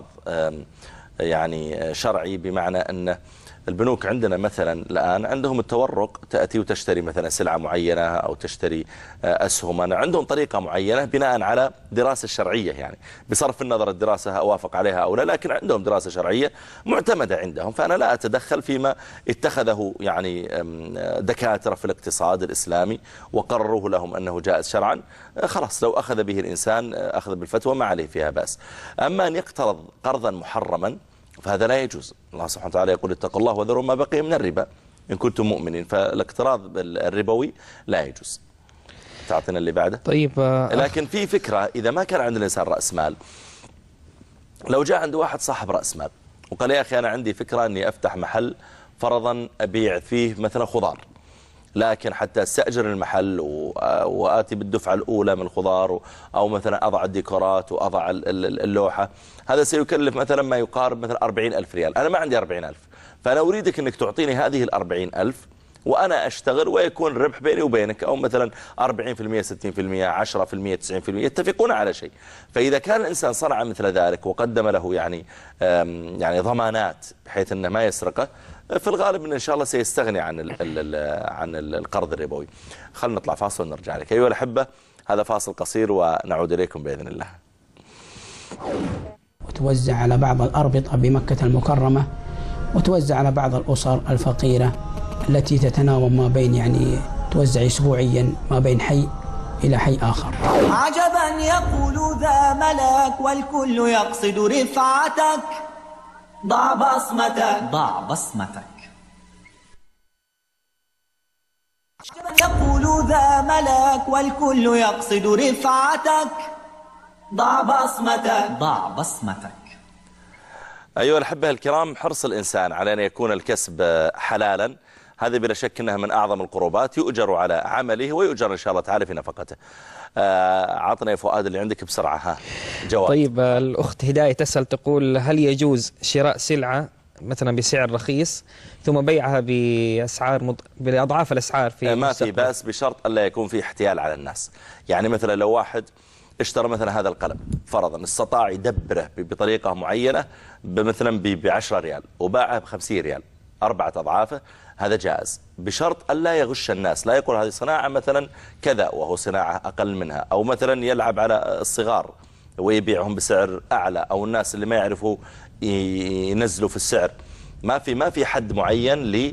يعني شرعي، بمعنى أن البنوك عندنا مثلا الآن عندهم التورق، تأتي وتشتري مثلا سلعة معينة أو تشتري أسهما، عندهم طريقة معينة بناء على دراسة شرعية، يعني بصرف النظر الدراسة أوافق عليها أو لا، لكن عندهم دراسة شرعية معتمدة عندهم، فأنا لا أتدخل فيما اتخذه يعني دكاترة في الاقتصاد الإسلامي وقرروه لهم أنه جائز شرعا. خلاص لو أخذ به الإنسان أخذ بالفتوى ما عليه فيها بأس. أما أن يقترض قرضا محرما فهذا لا يجوز. الله سبحانه وتعالى يقول: اتقوا الله وذروا ما بقي من الربا إن كنتم مؤمنين، فالاقتراض الربوي لا يجوز. تعطينا اللي بعده. طيب لكن في فكرة، إذا ما كان عند الإنسان رأس مال، لو جاء عند واحد صاحب رأس مال وقال: يا أخي أنا عندي فكرة أني أفتح محل فرضا أبيع فيه مثلا خضار، لكن حتى استأجر المحل وآتي بالدفعة الأولى من الخضار، أو مثلا أضع الديكورات وأضع اللوحة، هذا سيكلف مثلا ما يقارب مثلا أربعين ألف ريال. أنا ما عندي أربعين ألف، فأنا أريدك أنك تعطيني هذه الأربعين ألف وأنا أشتغل ويكون الربح بيني وبينك، أو مثلا أربعين بالمئة ستين بالمئة عشرة بالمئة تسعين بالمئة، يتفقون على شيء. فإذا كان الإنسان صنع مثل ذلك وقدم له يعني يعني ضمانات بحيث أنه ما يسرقه، في الغالب إن شاء الله سيستغني عن ال ال عن القرض الربوي. خلنا نطلع فاصل ونرجع لك أيها الأحبة. هذا فاصل قصير ونعود إليكم بإذن الله. وتوزع على بعض الأربطة بمكة المكرمة، وتوزع على بعض الأسر الفقيرة التي تتناوب ما بين يعني توزع أسبوعيا ما بين حي إلى حي آخر. عجبا يقول ذا ملك والكل يقصد رفعتك، ضع بصمتك ضع بصمتك. يقول ذا ملك والكل يقصد رفعتك، ضع بصمتك ضع بصمتك. أيها الأحبة الكرام، حرص الإنسان على أن يكون الكسب حلالا هذه بلا شك أنها من أعظم القربات، يؤجر على عمله ويؤجر إن شاء الله تعالى في نفقته. عطنا يا فؤاد اللي عندك بسرعة. ها جواب. طيب الأخت هداية تسأل تقول: هل يجوز شراء سلعة مثلا بسعر رخيص ثم بيعها بأسعار مض... بأضعاف الأسعار في ما في بأس، بشرط ألا يكون في احتيال على الناس. يعني مثلا لو واحد اشترى مثلا هذا القلم فرضا، استطاع يدبره بطريقة معينة مثلا بعشرة ريال وباعه بخمسين ريال، أربعة أضعافه، هذا جائز، بشرط ألا يغش الناس. لا يقول هذه صناعة مثلا كذا وهو صناعة أقل منها، أو مثلا يلعب على الصغار ويبيعهم بسعر أعلى، أو الناس اللي ما يعرفوا ينزلوا في السعر. ما في ما في حد معين ل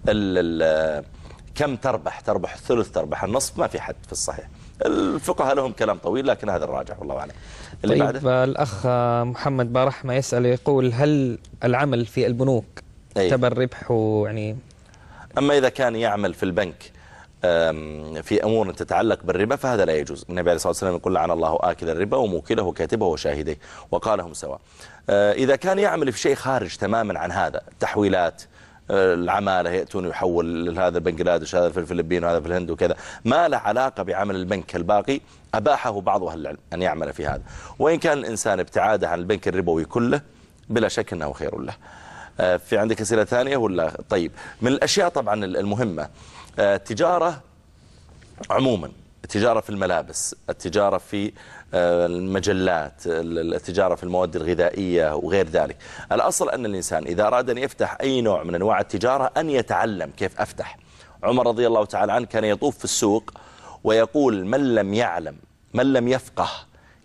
كم تربح، تربح الثلث، تربح النصف، ما في حد في الصحيح. الفقهاء لهم كلام طويل لكن هذا الراجح والله أعلم. اللي طيب بعده. الأخ محمد بارحمة يسأل يقول: هل العمل في البنوك يعتبر ربح يعني؟ أما إذا كان يعمل في البنك في أمور تتعلق بالربا فهذا لا يجوز. النبي عليه الصلاة والسلام يقول: لعن الله آكل الربا وموكله وكاتبه وشاهديه وقالهم سواء. إذا كان يعمل في شيء خارج تماما عن هذا، تحويلات، العمالة يأتون يحول هذا بنغلاديش، هذا في الفلبين وهذا في الهند وكذا، ما له علاقة بعمل البنك الباقي، أباحه بعض أهل العلم أن يعمل في هذا. وإن كان الإنسان ابتعاده عن البنك الربوي كله بلا شك أنه خير له. في عندك أسئلة ثانية ولا؟ طيب، من الأشياء طبعا المهمة التجارة عموما، التجارة في الملابس، التجارة في المجلات، التجارة في المواد الغذائية وغير ذلك. الأصل أن الإنسان إذا أراد أن يفتح أي نوع من أنواع التجارة أن يتعلم كيف أفتح. عمر رضي الله تعالى عنه كان يطوف في السوق ويقول: من لم يعلم، من لم يفقه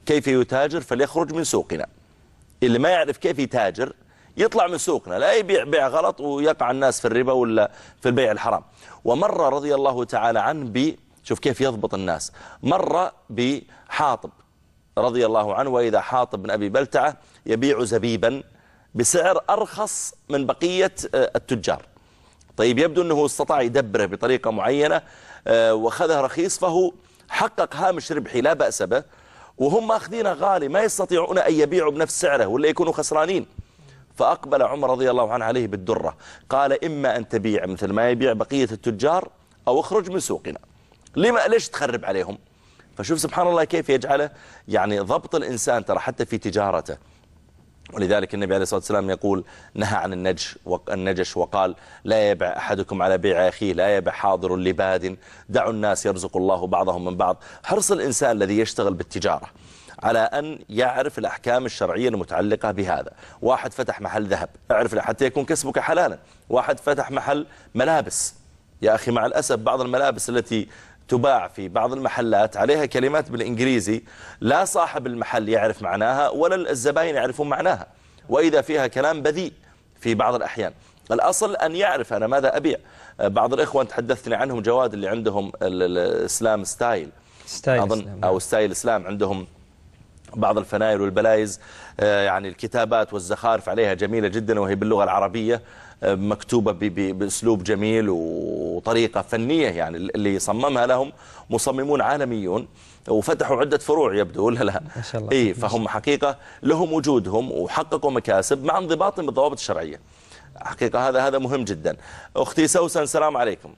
كيف يتاجر فليخرج من سوقنا. اللي ما يعرف كيف يتاجر يطلع من سوقنا، لا يبيع بيع غلط ويقع الناس في الربا ولا في البيع الحرام. ومر رضي الله تعالى عنه ب شوف كيف يضبط الناس، مر بحاطب رضي الله عنه، وإذا حاطب بن أبي بلتعة يبيع زبيبا بسعر أرخص من بقية التجار. طيب يبدو أنه استطاع يدبره بطريقة معينة وخذها رخيص، فهو حقق هامش ربحي لا بأس به، وهم أخذين غالي ما يستطيعون أن يبيعوا بنفس سعره ولا يكونوا خسرانين. فأقبل عمر رضي الله عنه عليه بالدرة، قال إما أن تبيع مثل ما يبيع بقية التجار أو اخرج من سوقنا. لما ليش تخرب عليهم؟ فشوف سبحان الله كيف يجعله يعني ضبط الإنسان ترى حتى في تجارته. ولذلك النبي عليه الصلاة والسلام يقول نهى عن النجش النجش وقال لا يبع أحدكم على بيع أخيه، لا يبع حاضر لباد، دعوا الناس يرزق الله بعضهم من بعض. حرص الإنسان الذي يشتغل بالتجارة على أن يعرف الأحكام الشرعية المتعلقة بهذا. واحد فتح محل ذهب، اعرف حتى يكون كسبك حلالا. واحد فتح محل ملابس، يا أخي مع الأسف بعض الملابس التي تباع في بعض المحلات عليها كلمات بالإنجليزي لا صاحب المحل يعرف معناها ولا الزبائن يعرفون معناها، وإذا فيها كلام بذيء في بعض الأحيان. الأصل أن يعرف أنا ماذا أبيع. بعض الإخوة تحدثتني عنهم جواد اللي عندهم الإسلام ستايل, ستايل أظن أو ستايل إسلام، عندهم بعض الفنايل والبلايز يعني الكتابات والزخارف عليها جميلة جدا وهي باللغة العربية مكتوبة بأسلوب جميل وطريقة فنية، يعني اللي صممها لهم مصممون عالميون وفتحوا عدة فروع يبدو ولا لا؟ ما شاء الله. إيه فهم حقيقة لهم وجودهم وحققوا مكاسب مع انضباطهم بالضوابط الشرعية. حقيقة هذا هذا مهم جدا. أختي سوسن السلام عليكم.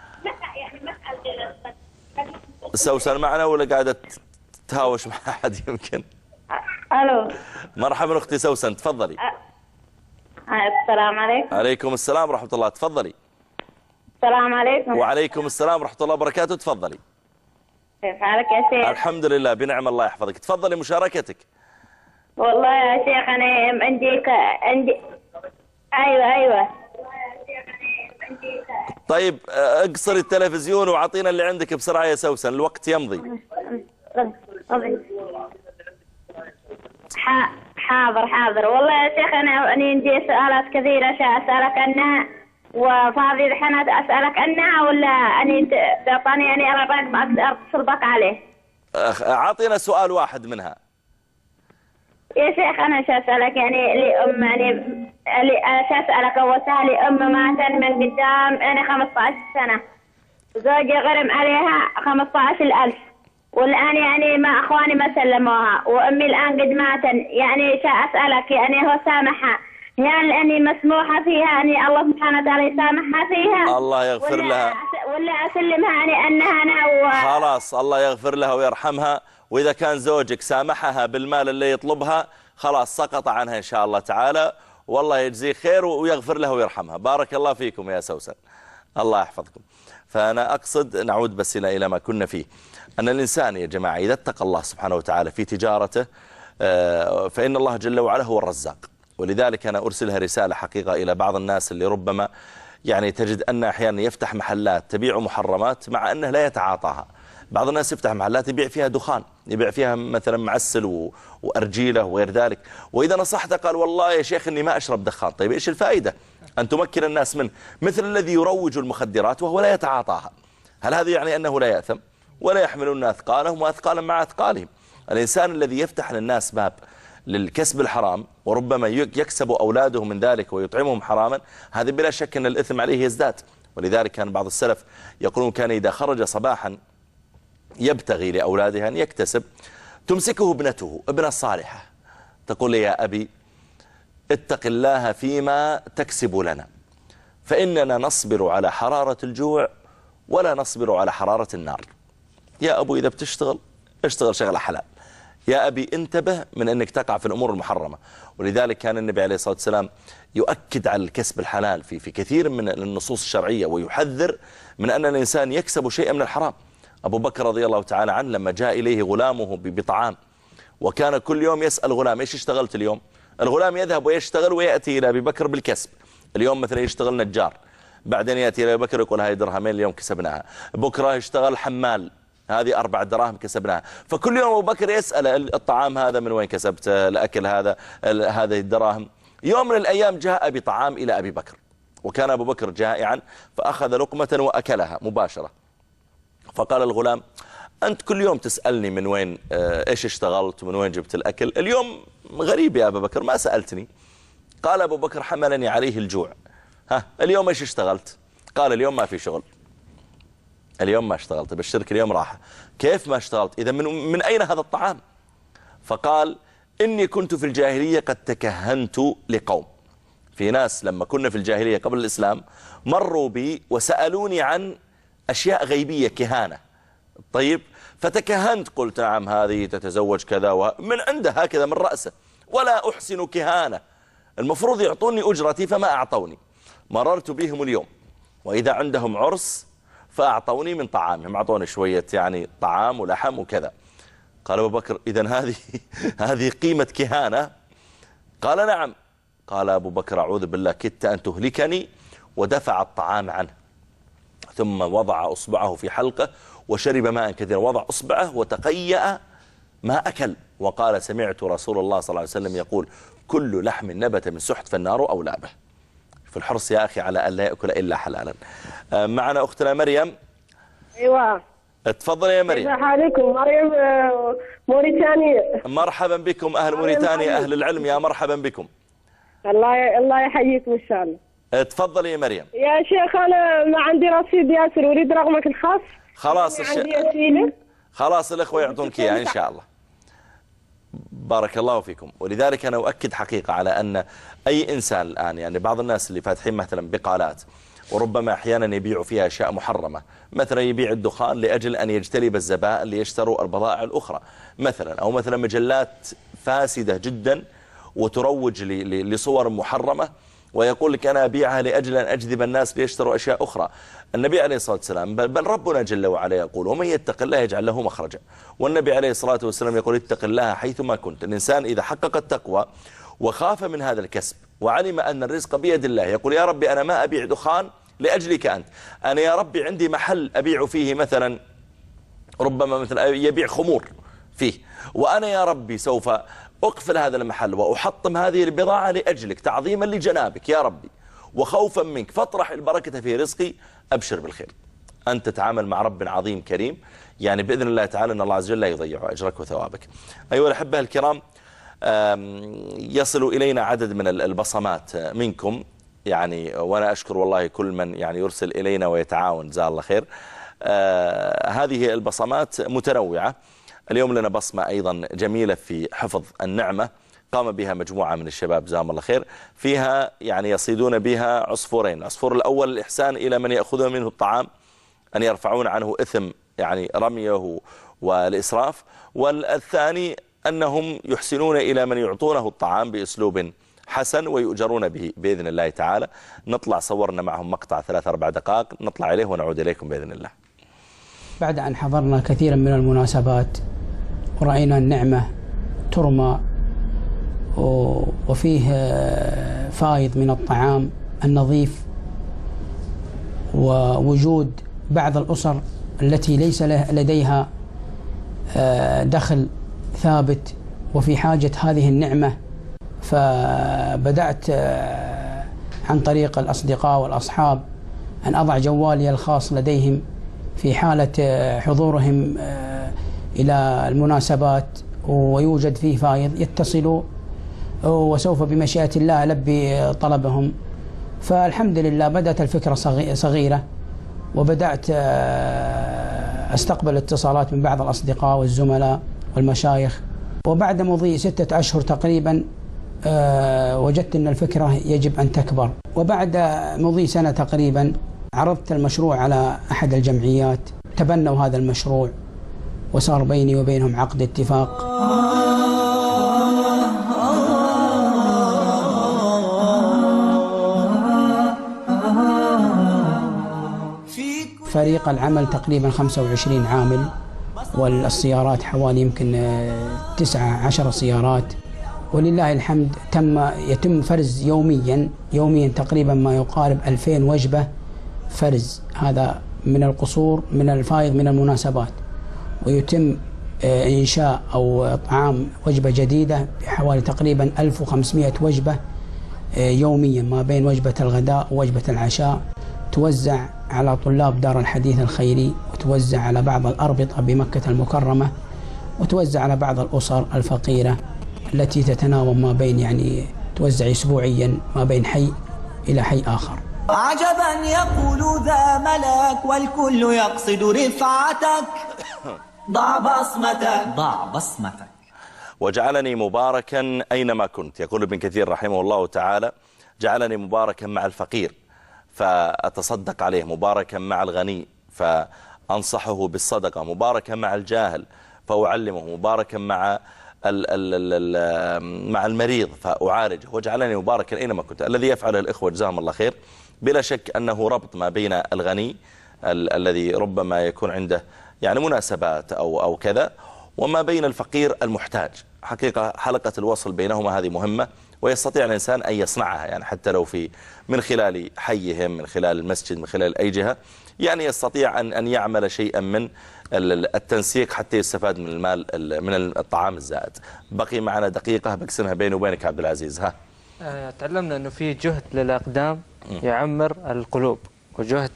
سوسن معنا ولا قاعدة تهاوش مع أحد يمكن؟ ألو. مرحبا أختي سوسن تفضلي. السلام عليكم. عليكم السلام ورحمة الله تفضلي. السلام عليكم. وعليكم السلام ورحمة الله وبركاته تفضلي. كيف حالك يا شيخ؟ الحمد لله بنعم الله يحفظك. تفضلي مشاركتك. والله يا شيخ أنا عندي ك... عندي أيوة أيوة. طيب اقصر التلفزيون وعطينا اللي عندك بسرعة يا سوسن الوقت يمضي. حاضر حاضر. والله يا شيخ أنا عندي سؤالات كثيرة أسألك عنها، وفاضي الحين أسألك عنها ولا أني تعطاني يعني أنا أتصل بك عليه؟ أعطينا سؤال واحد منها. يا شيخ أنا شو أسألك يعني لأم يعني شو أسألك أول سؤال لأم ماتت من قدام يعني خمسة عشر سنة، زوجي غرم عليها خمسة عشر ألف، والآن يعني ما أخواني ما سلموها، وأمي الآن قد ماتن، يعني شا أسألك يعني هو سامحها يعني أني مسموحة فيها يعني الله سبحانه وتعالى يسامحها فيها الله يغفر ولا لها ولا أسلمها يعني أنها أنا و... خلاص الله يغفر لها ويرحمها، وإذا كان زوجك سامحها بالمال اللي يطلبها خلاص سقط عنها إن شاء الله تعالى، والله يجزيه خير ويغفر لها ويرحمها. بارك الله فيكم يا سوسن الله يحفظكم. فأنا أقصد نعود بس إلى ما كنا فيه، أن الإنسان يا جماعة إذا اتقى الله سبحانه وتعالى في تجارته فإن الله جل وعلا هو الرزاق. ولذلك أنا أرسلها رسالة حقيقة إلى بعض الناس اللي ربما يعني تجد أن أحيانا يفتح محلات تبيع محرمات مع أنه لا يتعاطاها. بعض الناس يفتح محلات يبيع فيها دخان، يبيع فيها مثلا معسل وأرجيلة وغير ذلك، وإذا نصحته قال والله يا شيخ إني ما أشرب دخان. طيب إيش الفائدة أن تمكن الناس منه؟ مثل الذي يروج المخدرات وهو لا يتعاطاها، هل هذا يعني أنه لا يأثم؟ ولا يحملون أثقالهم وأثقالا مع أثقالهم. الإنسان الذي يفتح للناس باب للكسب الحرام وربما يكسب أولاده من ذلك ويطعمهم حراما، هذا بلا شك أن الإثم عليه يزداد. ولذلك كان بعض السلف يقولون كان إذا خرج صباحا يبتغي لأولاده أن يكتسب تمسكه ابنته ابنة الصالحة تقول يا أبي اتق الله فيما تكسب لنا، فإننا نصبر على حرارة الجوع ولا نصبر على حرارة النار. يا أبو إذا بتشتغل اشتغل شغلة حلال، يا أبي انتبه من أنك تقع في الأمور المحرمة. ولذلك كان النبي عليه الصلاة والسلام يؤكد على الكسب الحلال في في كثير من النصوص الشرعية، ويحذر من أن الإنسان يكسب شيئا من الحرام. أبو بكر رضي الله تعالى عنه لما جاء إليه غلامه بطعام، وكان كل يوم يسأل غلام إيش اشتغلت اليوم؟ الغلام يذهب ويشتغل ويأتي إلى أبي بكر بالكسب. اليوم مثلا يشتغل نجار، بعدين يأتي إلى أبي بكر يقول هاي درهمين اليوم كسبناها، بكرة يشتغل حمال هذه أربع دراهم كسبناها. فكل يوم أبو بكر يسأل الطعام هذا من وين كسبت، الأكل هذا، هذه الدراهم. يوم من الأيام جاء بطعام إلى أبي بكر، وكان أبو بكر جائعا فأخذ لقمة وأكلها مباشرة. فقال الغلام: أنت كل يوم تسألني من وين إيش اشتغلت ومن وين جبت الأكل، اليوم غريب يا أبا بكر ما سألتني. قال أبو بكر: حملني عليه الجوع. ها اليوم إيش اشتغلت؟ قال: اليوم ما في شغل، اليوم ما اشتغلت، بشرك اليوم راحة. كيف ما اشتغلت؟ إذا من, من أين هذا الطعام؟ فقال: إني كنت في الجاهلية قد تكهنت لقوم. في ناس لما كنا في الجاهلية قبل الإسلام مروا بي وسألوني عن أشياء غيبية كهانة. طيب فتكهنت، قلت نعم هذه تتزوج كذا ومن عنده هكذا من رأسه، ولا أحسن كهانة، المفروض يعطوني أجرتي فما أعطوني. مررت بهم اليوم وإذا عندهم عرس فأعطوني من طعامهم، أعطوني شوية يعني طعام ولحم وكذا. قال أبو بكر: إذن هذه هذه قيمة كهانة؟ قال: نعم. قال أبو بكر: أعوذ بالله، كدت أن تهلكني. ودفع الطعام عنه، ثم وضع أصبعه في حلقه وشرب ماء كثيرا، وضع أصبعه وتقيأ ما أكل، وقال: سمعت رسول الله صلى الله عليه وسلم يقول: كل لحم نبت من سحت فالنار أولى به. في الحرص يا أخي على أن لا يأكل إلا حلالا. معنا أختنا مريم. أيوة تفضل يا مريم. كيف حالكم؟ مريم موريتانيا. مرحبا بكم أهل موريتانيا، أهل العلم، يا مرحبا بكم. الله الله يحييكم إن شاء الله. تفضل يا مريم. يا شيخ أنا ما عندي رصيد ياسر، أريد رقمك الخاص. خلاص الش... خلاص الأخوة يعطونك إياه إن شاء الله. بارك الله فيكم. ولذلك أنا أؤكد حقيقة على أن أي إنسان الآن، يعني بعض الناس اللي فاتحين مثلا بقالات وربما أحيانا يبيعوا فيها أشياء محرمة، مثلا يبيع الدخان لأجل أن يجتلب الزبائن ليشتروا البضائع الأخرى مثلا، أو مثلا مجلات فاسدة جدا وتروج لصور محرمة ويقول لك أنا أبيعها لأجل أن أجذب الناس ليشتروا أشياء أخرى. النبي عليه الصلاة والسلام بل ربنا جل وعلا يقول: ومن يتق الله يجعل له مخرجا. والنبي عليه الصلاة والسلام يقول: اتق الله حيثما كنت. الإنسان إذا حقق التقوى وخاف من هذا الكسب وعلم أن الرزق بيد الله، يقول: يا ربي أنا ما أبيع دخان لأجلك أنت، أنا يا ربي عندي محل أبيع فيه مثلا، ربما مثلا يبيع خمور فيه، وأنا يا ربي سوف أقفل هذا المحل وأحطم هذه البضاعة لأجلك تعظيما لجنابك يا ربي وخوفا منك، فاطرح البركة في رزقي، أبشر بالخير. أنت تتعامل مع رب عظيم كريم، يعني بإذن الله تعالى أن الله عز وجل لا يضيع أجرك وثوابك. أيها الأحبة الكرام، يصل إلينا عدد من البصمات منكم، يعني وأنا أشكر والله كل من يعني يرسل إلينا ويتعاون، جزاه الله خير. هذه البصمات متنوعة. اليوم لنا بصمة أيضا جميلة في حفظ النعمة قام بها مجموعة من الشباب جزاهم الله خير، فيها يعني يصيدون بها عصفورين. العصفور الأول الإحسان إلى من يأخذ منه الطعام، أن يرفعون عنه إثم يعني رميه والإسراف، والثاني أنهم يحسنون إلى من يعطونه الطعام بأسلوب حسن ويؤجرون به بإذن الله تعالى. نطلع صورنا معهم مقطع ثلاث أربع دقائق، نطلع إليه ونعود إليكم بإذن الله. بعد أن حضرنا كثيرا من المناسبات ورأينا النعمة ترمى وفيه فائض من الطعام النظيف، ووجود بعض الأسر التي ليس لديها دخل ثابت وفي حاجة هذه النعمة، فبدأت عن طريق الأصدقاء والأصحاب أن أضع جوالي الخاص لديهم في حالة حضورهم إلى المناسبات ويوجد فيه فائض، يتصلوا وسوف بمشيئة الله ألبي طلبهم. فالحمد لله بدأت الفكرة صغيرة، وبدأت أستقبل اتصالات من بعض الأصدقاء والزملاء والمشايخ، وبعد مضي ستة أشهر تقريبا وجدت أن الفكرة يجب أن تكبر. وبعد مضي سنة تقريبا عرضت المشروع على أحد الجمعيات، تبنوا هذا المشروع وصار بيني وبينهم عقد اتفاق. فريق العمل تقريبا خمسة وعشرين عامل، والسيارات حوالي يمكن تسعة عشر سيارات، ولله الحمد تم يتم فرز يوميا يوميا تقريبا ما يقارب ألفين وجبة فرز، هذا من القصور من الفائض من المناسبات. ويتم إنشاء أو إطعام وجبة جديدة بحوالي تقريبا ألف وخمسمائة وجبة يوميا ما بين وجبة الغداء ووجبة العشاء، توزع على طلاب دار الحديث الخيري، وتوزع على بعض الأربطة بمكة المكرمة، وتوزع على بعض الأسر الفقيرة التي تتناوب ما بين يعني توزع أسبوعيا ما بين حي إلى حي آخر. عجبا يقول ذا ملك والكل يقصد رفعتك، ضع بصمتك ضع بصمتك. وجعلني مباركا أينما كنت. يقول ابن كثير رحمه الله تعالى: جعلني مباركا مع الفقير فأتصدق عليه، مباركا مع الغني فأنصحه بالصدقة، مباركا مع الجاهل فأعلمه، مباركا مع ال ال ال مع المريض فأعالجه. وجعلني مباركا أينما كنت. الذي يفعله الإخوة جزاهم الله خير بلا شك أنه ربط ما بين الغني ال الذي ربما يكون عنده يعني مناسبات أو, أو كذا، وما بين الفقير المحتاج. حقيقة حلقة الوصل بينهما هذه مهمة، ويستطيع الإنسان أن يصنعها يعني حتى لو في من خلال حيهم، من خلال المسجد، من خلال أي جهة، يعني يستطيع أن أن يعمل شيئا من التنسيق حتى يستفاد من المال من الطعام الزائد. بقي معنا دقيقة بقسمها بيني وبينك عبد العزيز. ها تعلمنا أنه في جهد للأقدام يعمر القلوب، وجهد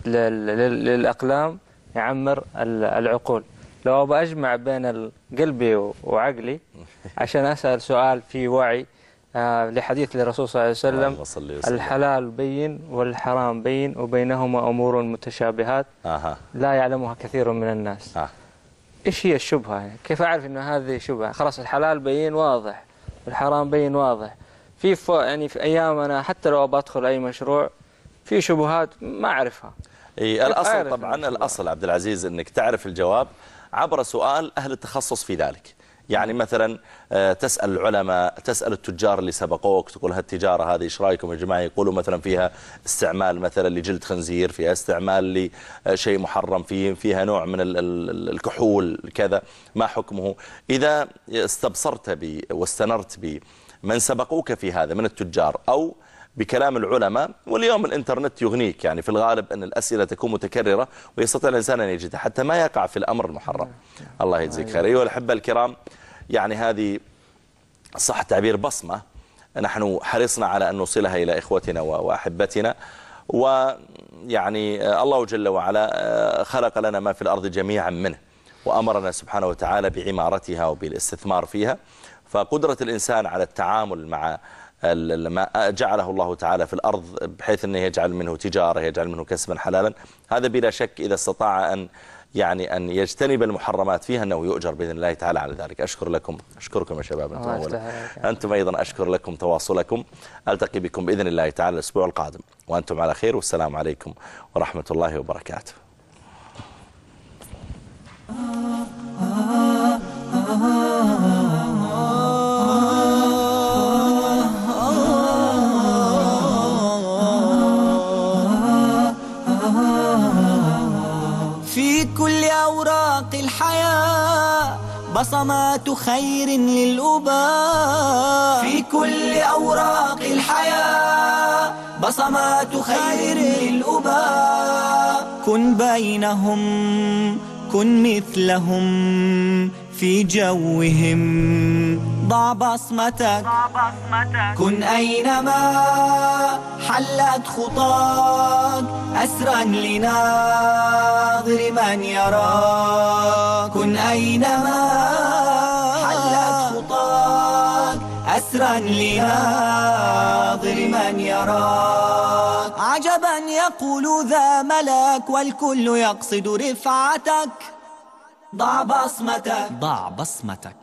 للأقلام يعمر العقول. لو أبغى أجمع بين قلبي وعقلي عشان أسأل سؤال في وعي آه لحديث للرسول صلى الله عليه وسلم: الحلال بين والحرام بين وبينهما أمور متشابهات آه. لا يعلمها كثير من الناس. آه. إيش هي الشبهة؟ يعني كيف أعرف أن هذه شبهة؟ خلاص الحلال بين واضح والحرام بين واضح. في يعني في أيامنا حتى لو بدخل أي مشروع في شبهات ما أعرفها. إيه الأصل طبعا الأصل عبد العزيز أنك تعرف الجواب عبر سؤال أهل التخصص في ذلك. يعني مثلا تسأل العلماء، تسأل التجار اللي سبقوك، تقول هالتجارة هذه ايش رايكم يا جماعة؟ يقولوا مثلا فيها استعمال مثلا لجلد خنزير، فيها استعمال لشيء محرم، فيه فيها نوع من الكحول كذا، ما حكمه؟ إذا استبصرت بي واستنرت بي من سبقوك في هذا من التجار أو بكلام العلماء، واليوم الانترنت يغنيك، يعني في الغالب أن الأسئلة تكون متكررة ويستطيع الإنسان أن يجدها حتى ما يقع في الأمر المحرم. الله يجزيك خير. أيها الأحبة الكرام، يعني هذه صح تعبير بصمة نحن حرصنا على أن نوصلها إلى إخوتنا وأحبتنا. ويعني الله جل وعلا خلق لنا ما في الأرض جميعا منه، وأمرنا سبحانه وتعالى بعمارتها وبالاستثمار فيها. فقدرة الإنسان على التعامل مع ما جعله الله تعالى في الأرض بحيث أنه يجعل منه تجارة، يجعل منه كسبا حلالا، هذا بلا شك إذا استطاع أن يعني أن يجتنب المحرمات فيها أنه يؤجر بإذن الله تعالى على ذلك. أشكر لكم، أشكركم يا شباب أنتم أولا، أنتم أيضا أشكر لكم تواصلكم. ألتقي بكم بإذن الله تعالى الأسبوع القادم وأنتم على خير، والسلام عليكم ورحمة الله وبركاته. في كل أوراق الحياة بصمات خير للأباء، في كل أوراق الحياة بصمات خير للأباء. كن بينهم، كن مثلهم في جوهم، ضع بصمتك كن أينما حلت خطاك، أسرا لناظر من يراك. كن أينما حلت خطاك، أسرا لناظر من يراك. عجبا يقول ذا ملك والكل يقصد رفعتك، ضع بصمتك ضع بصمتك.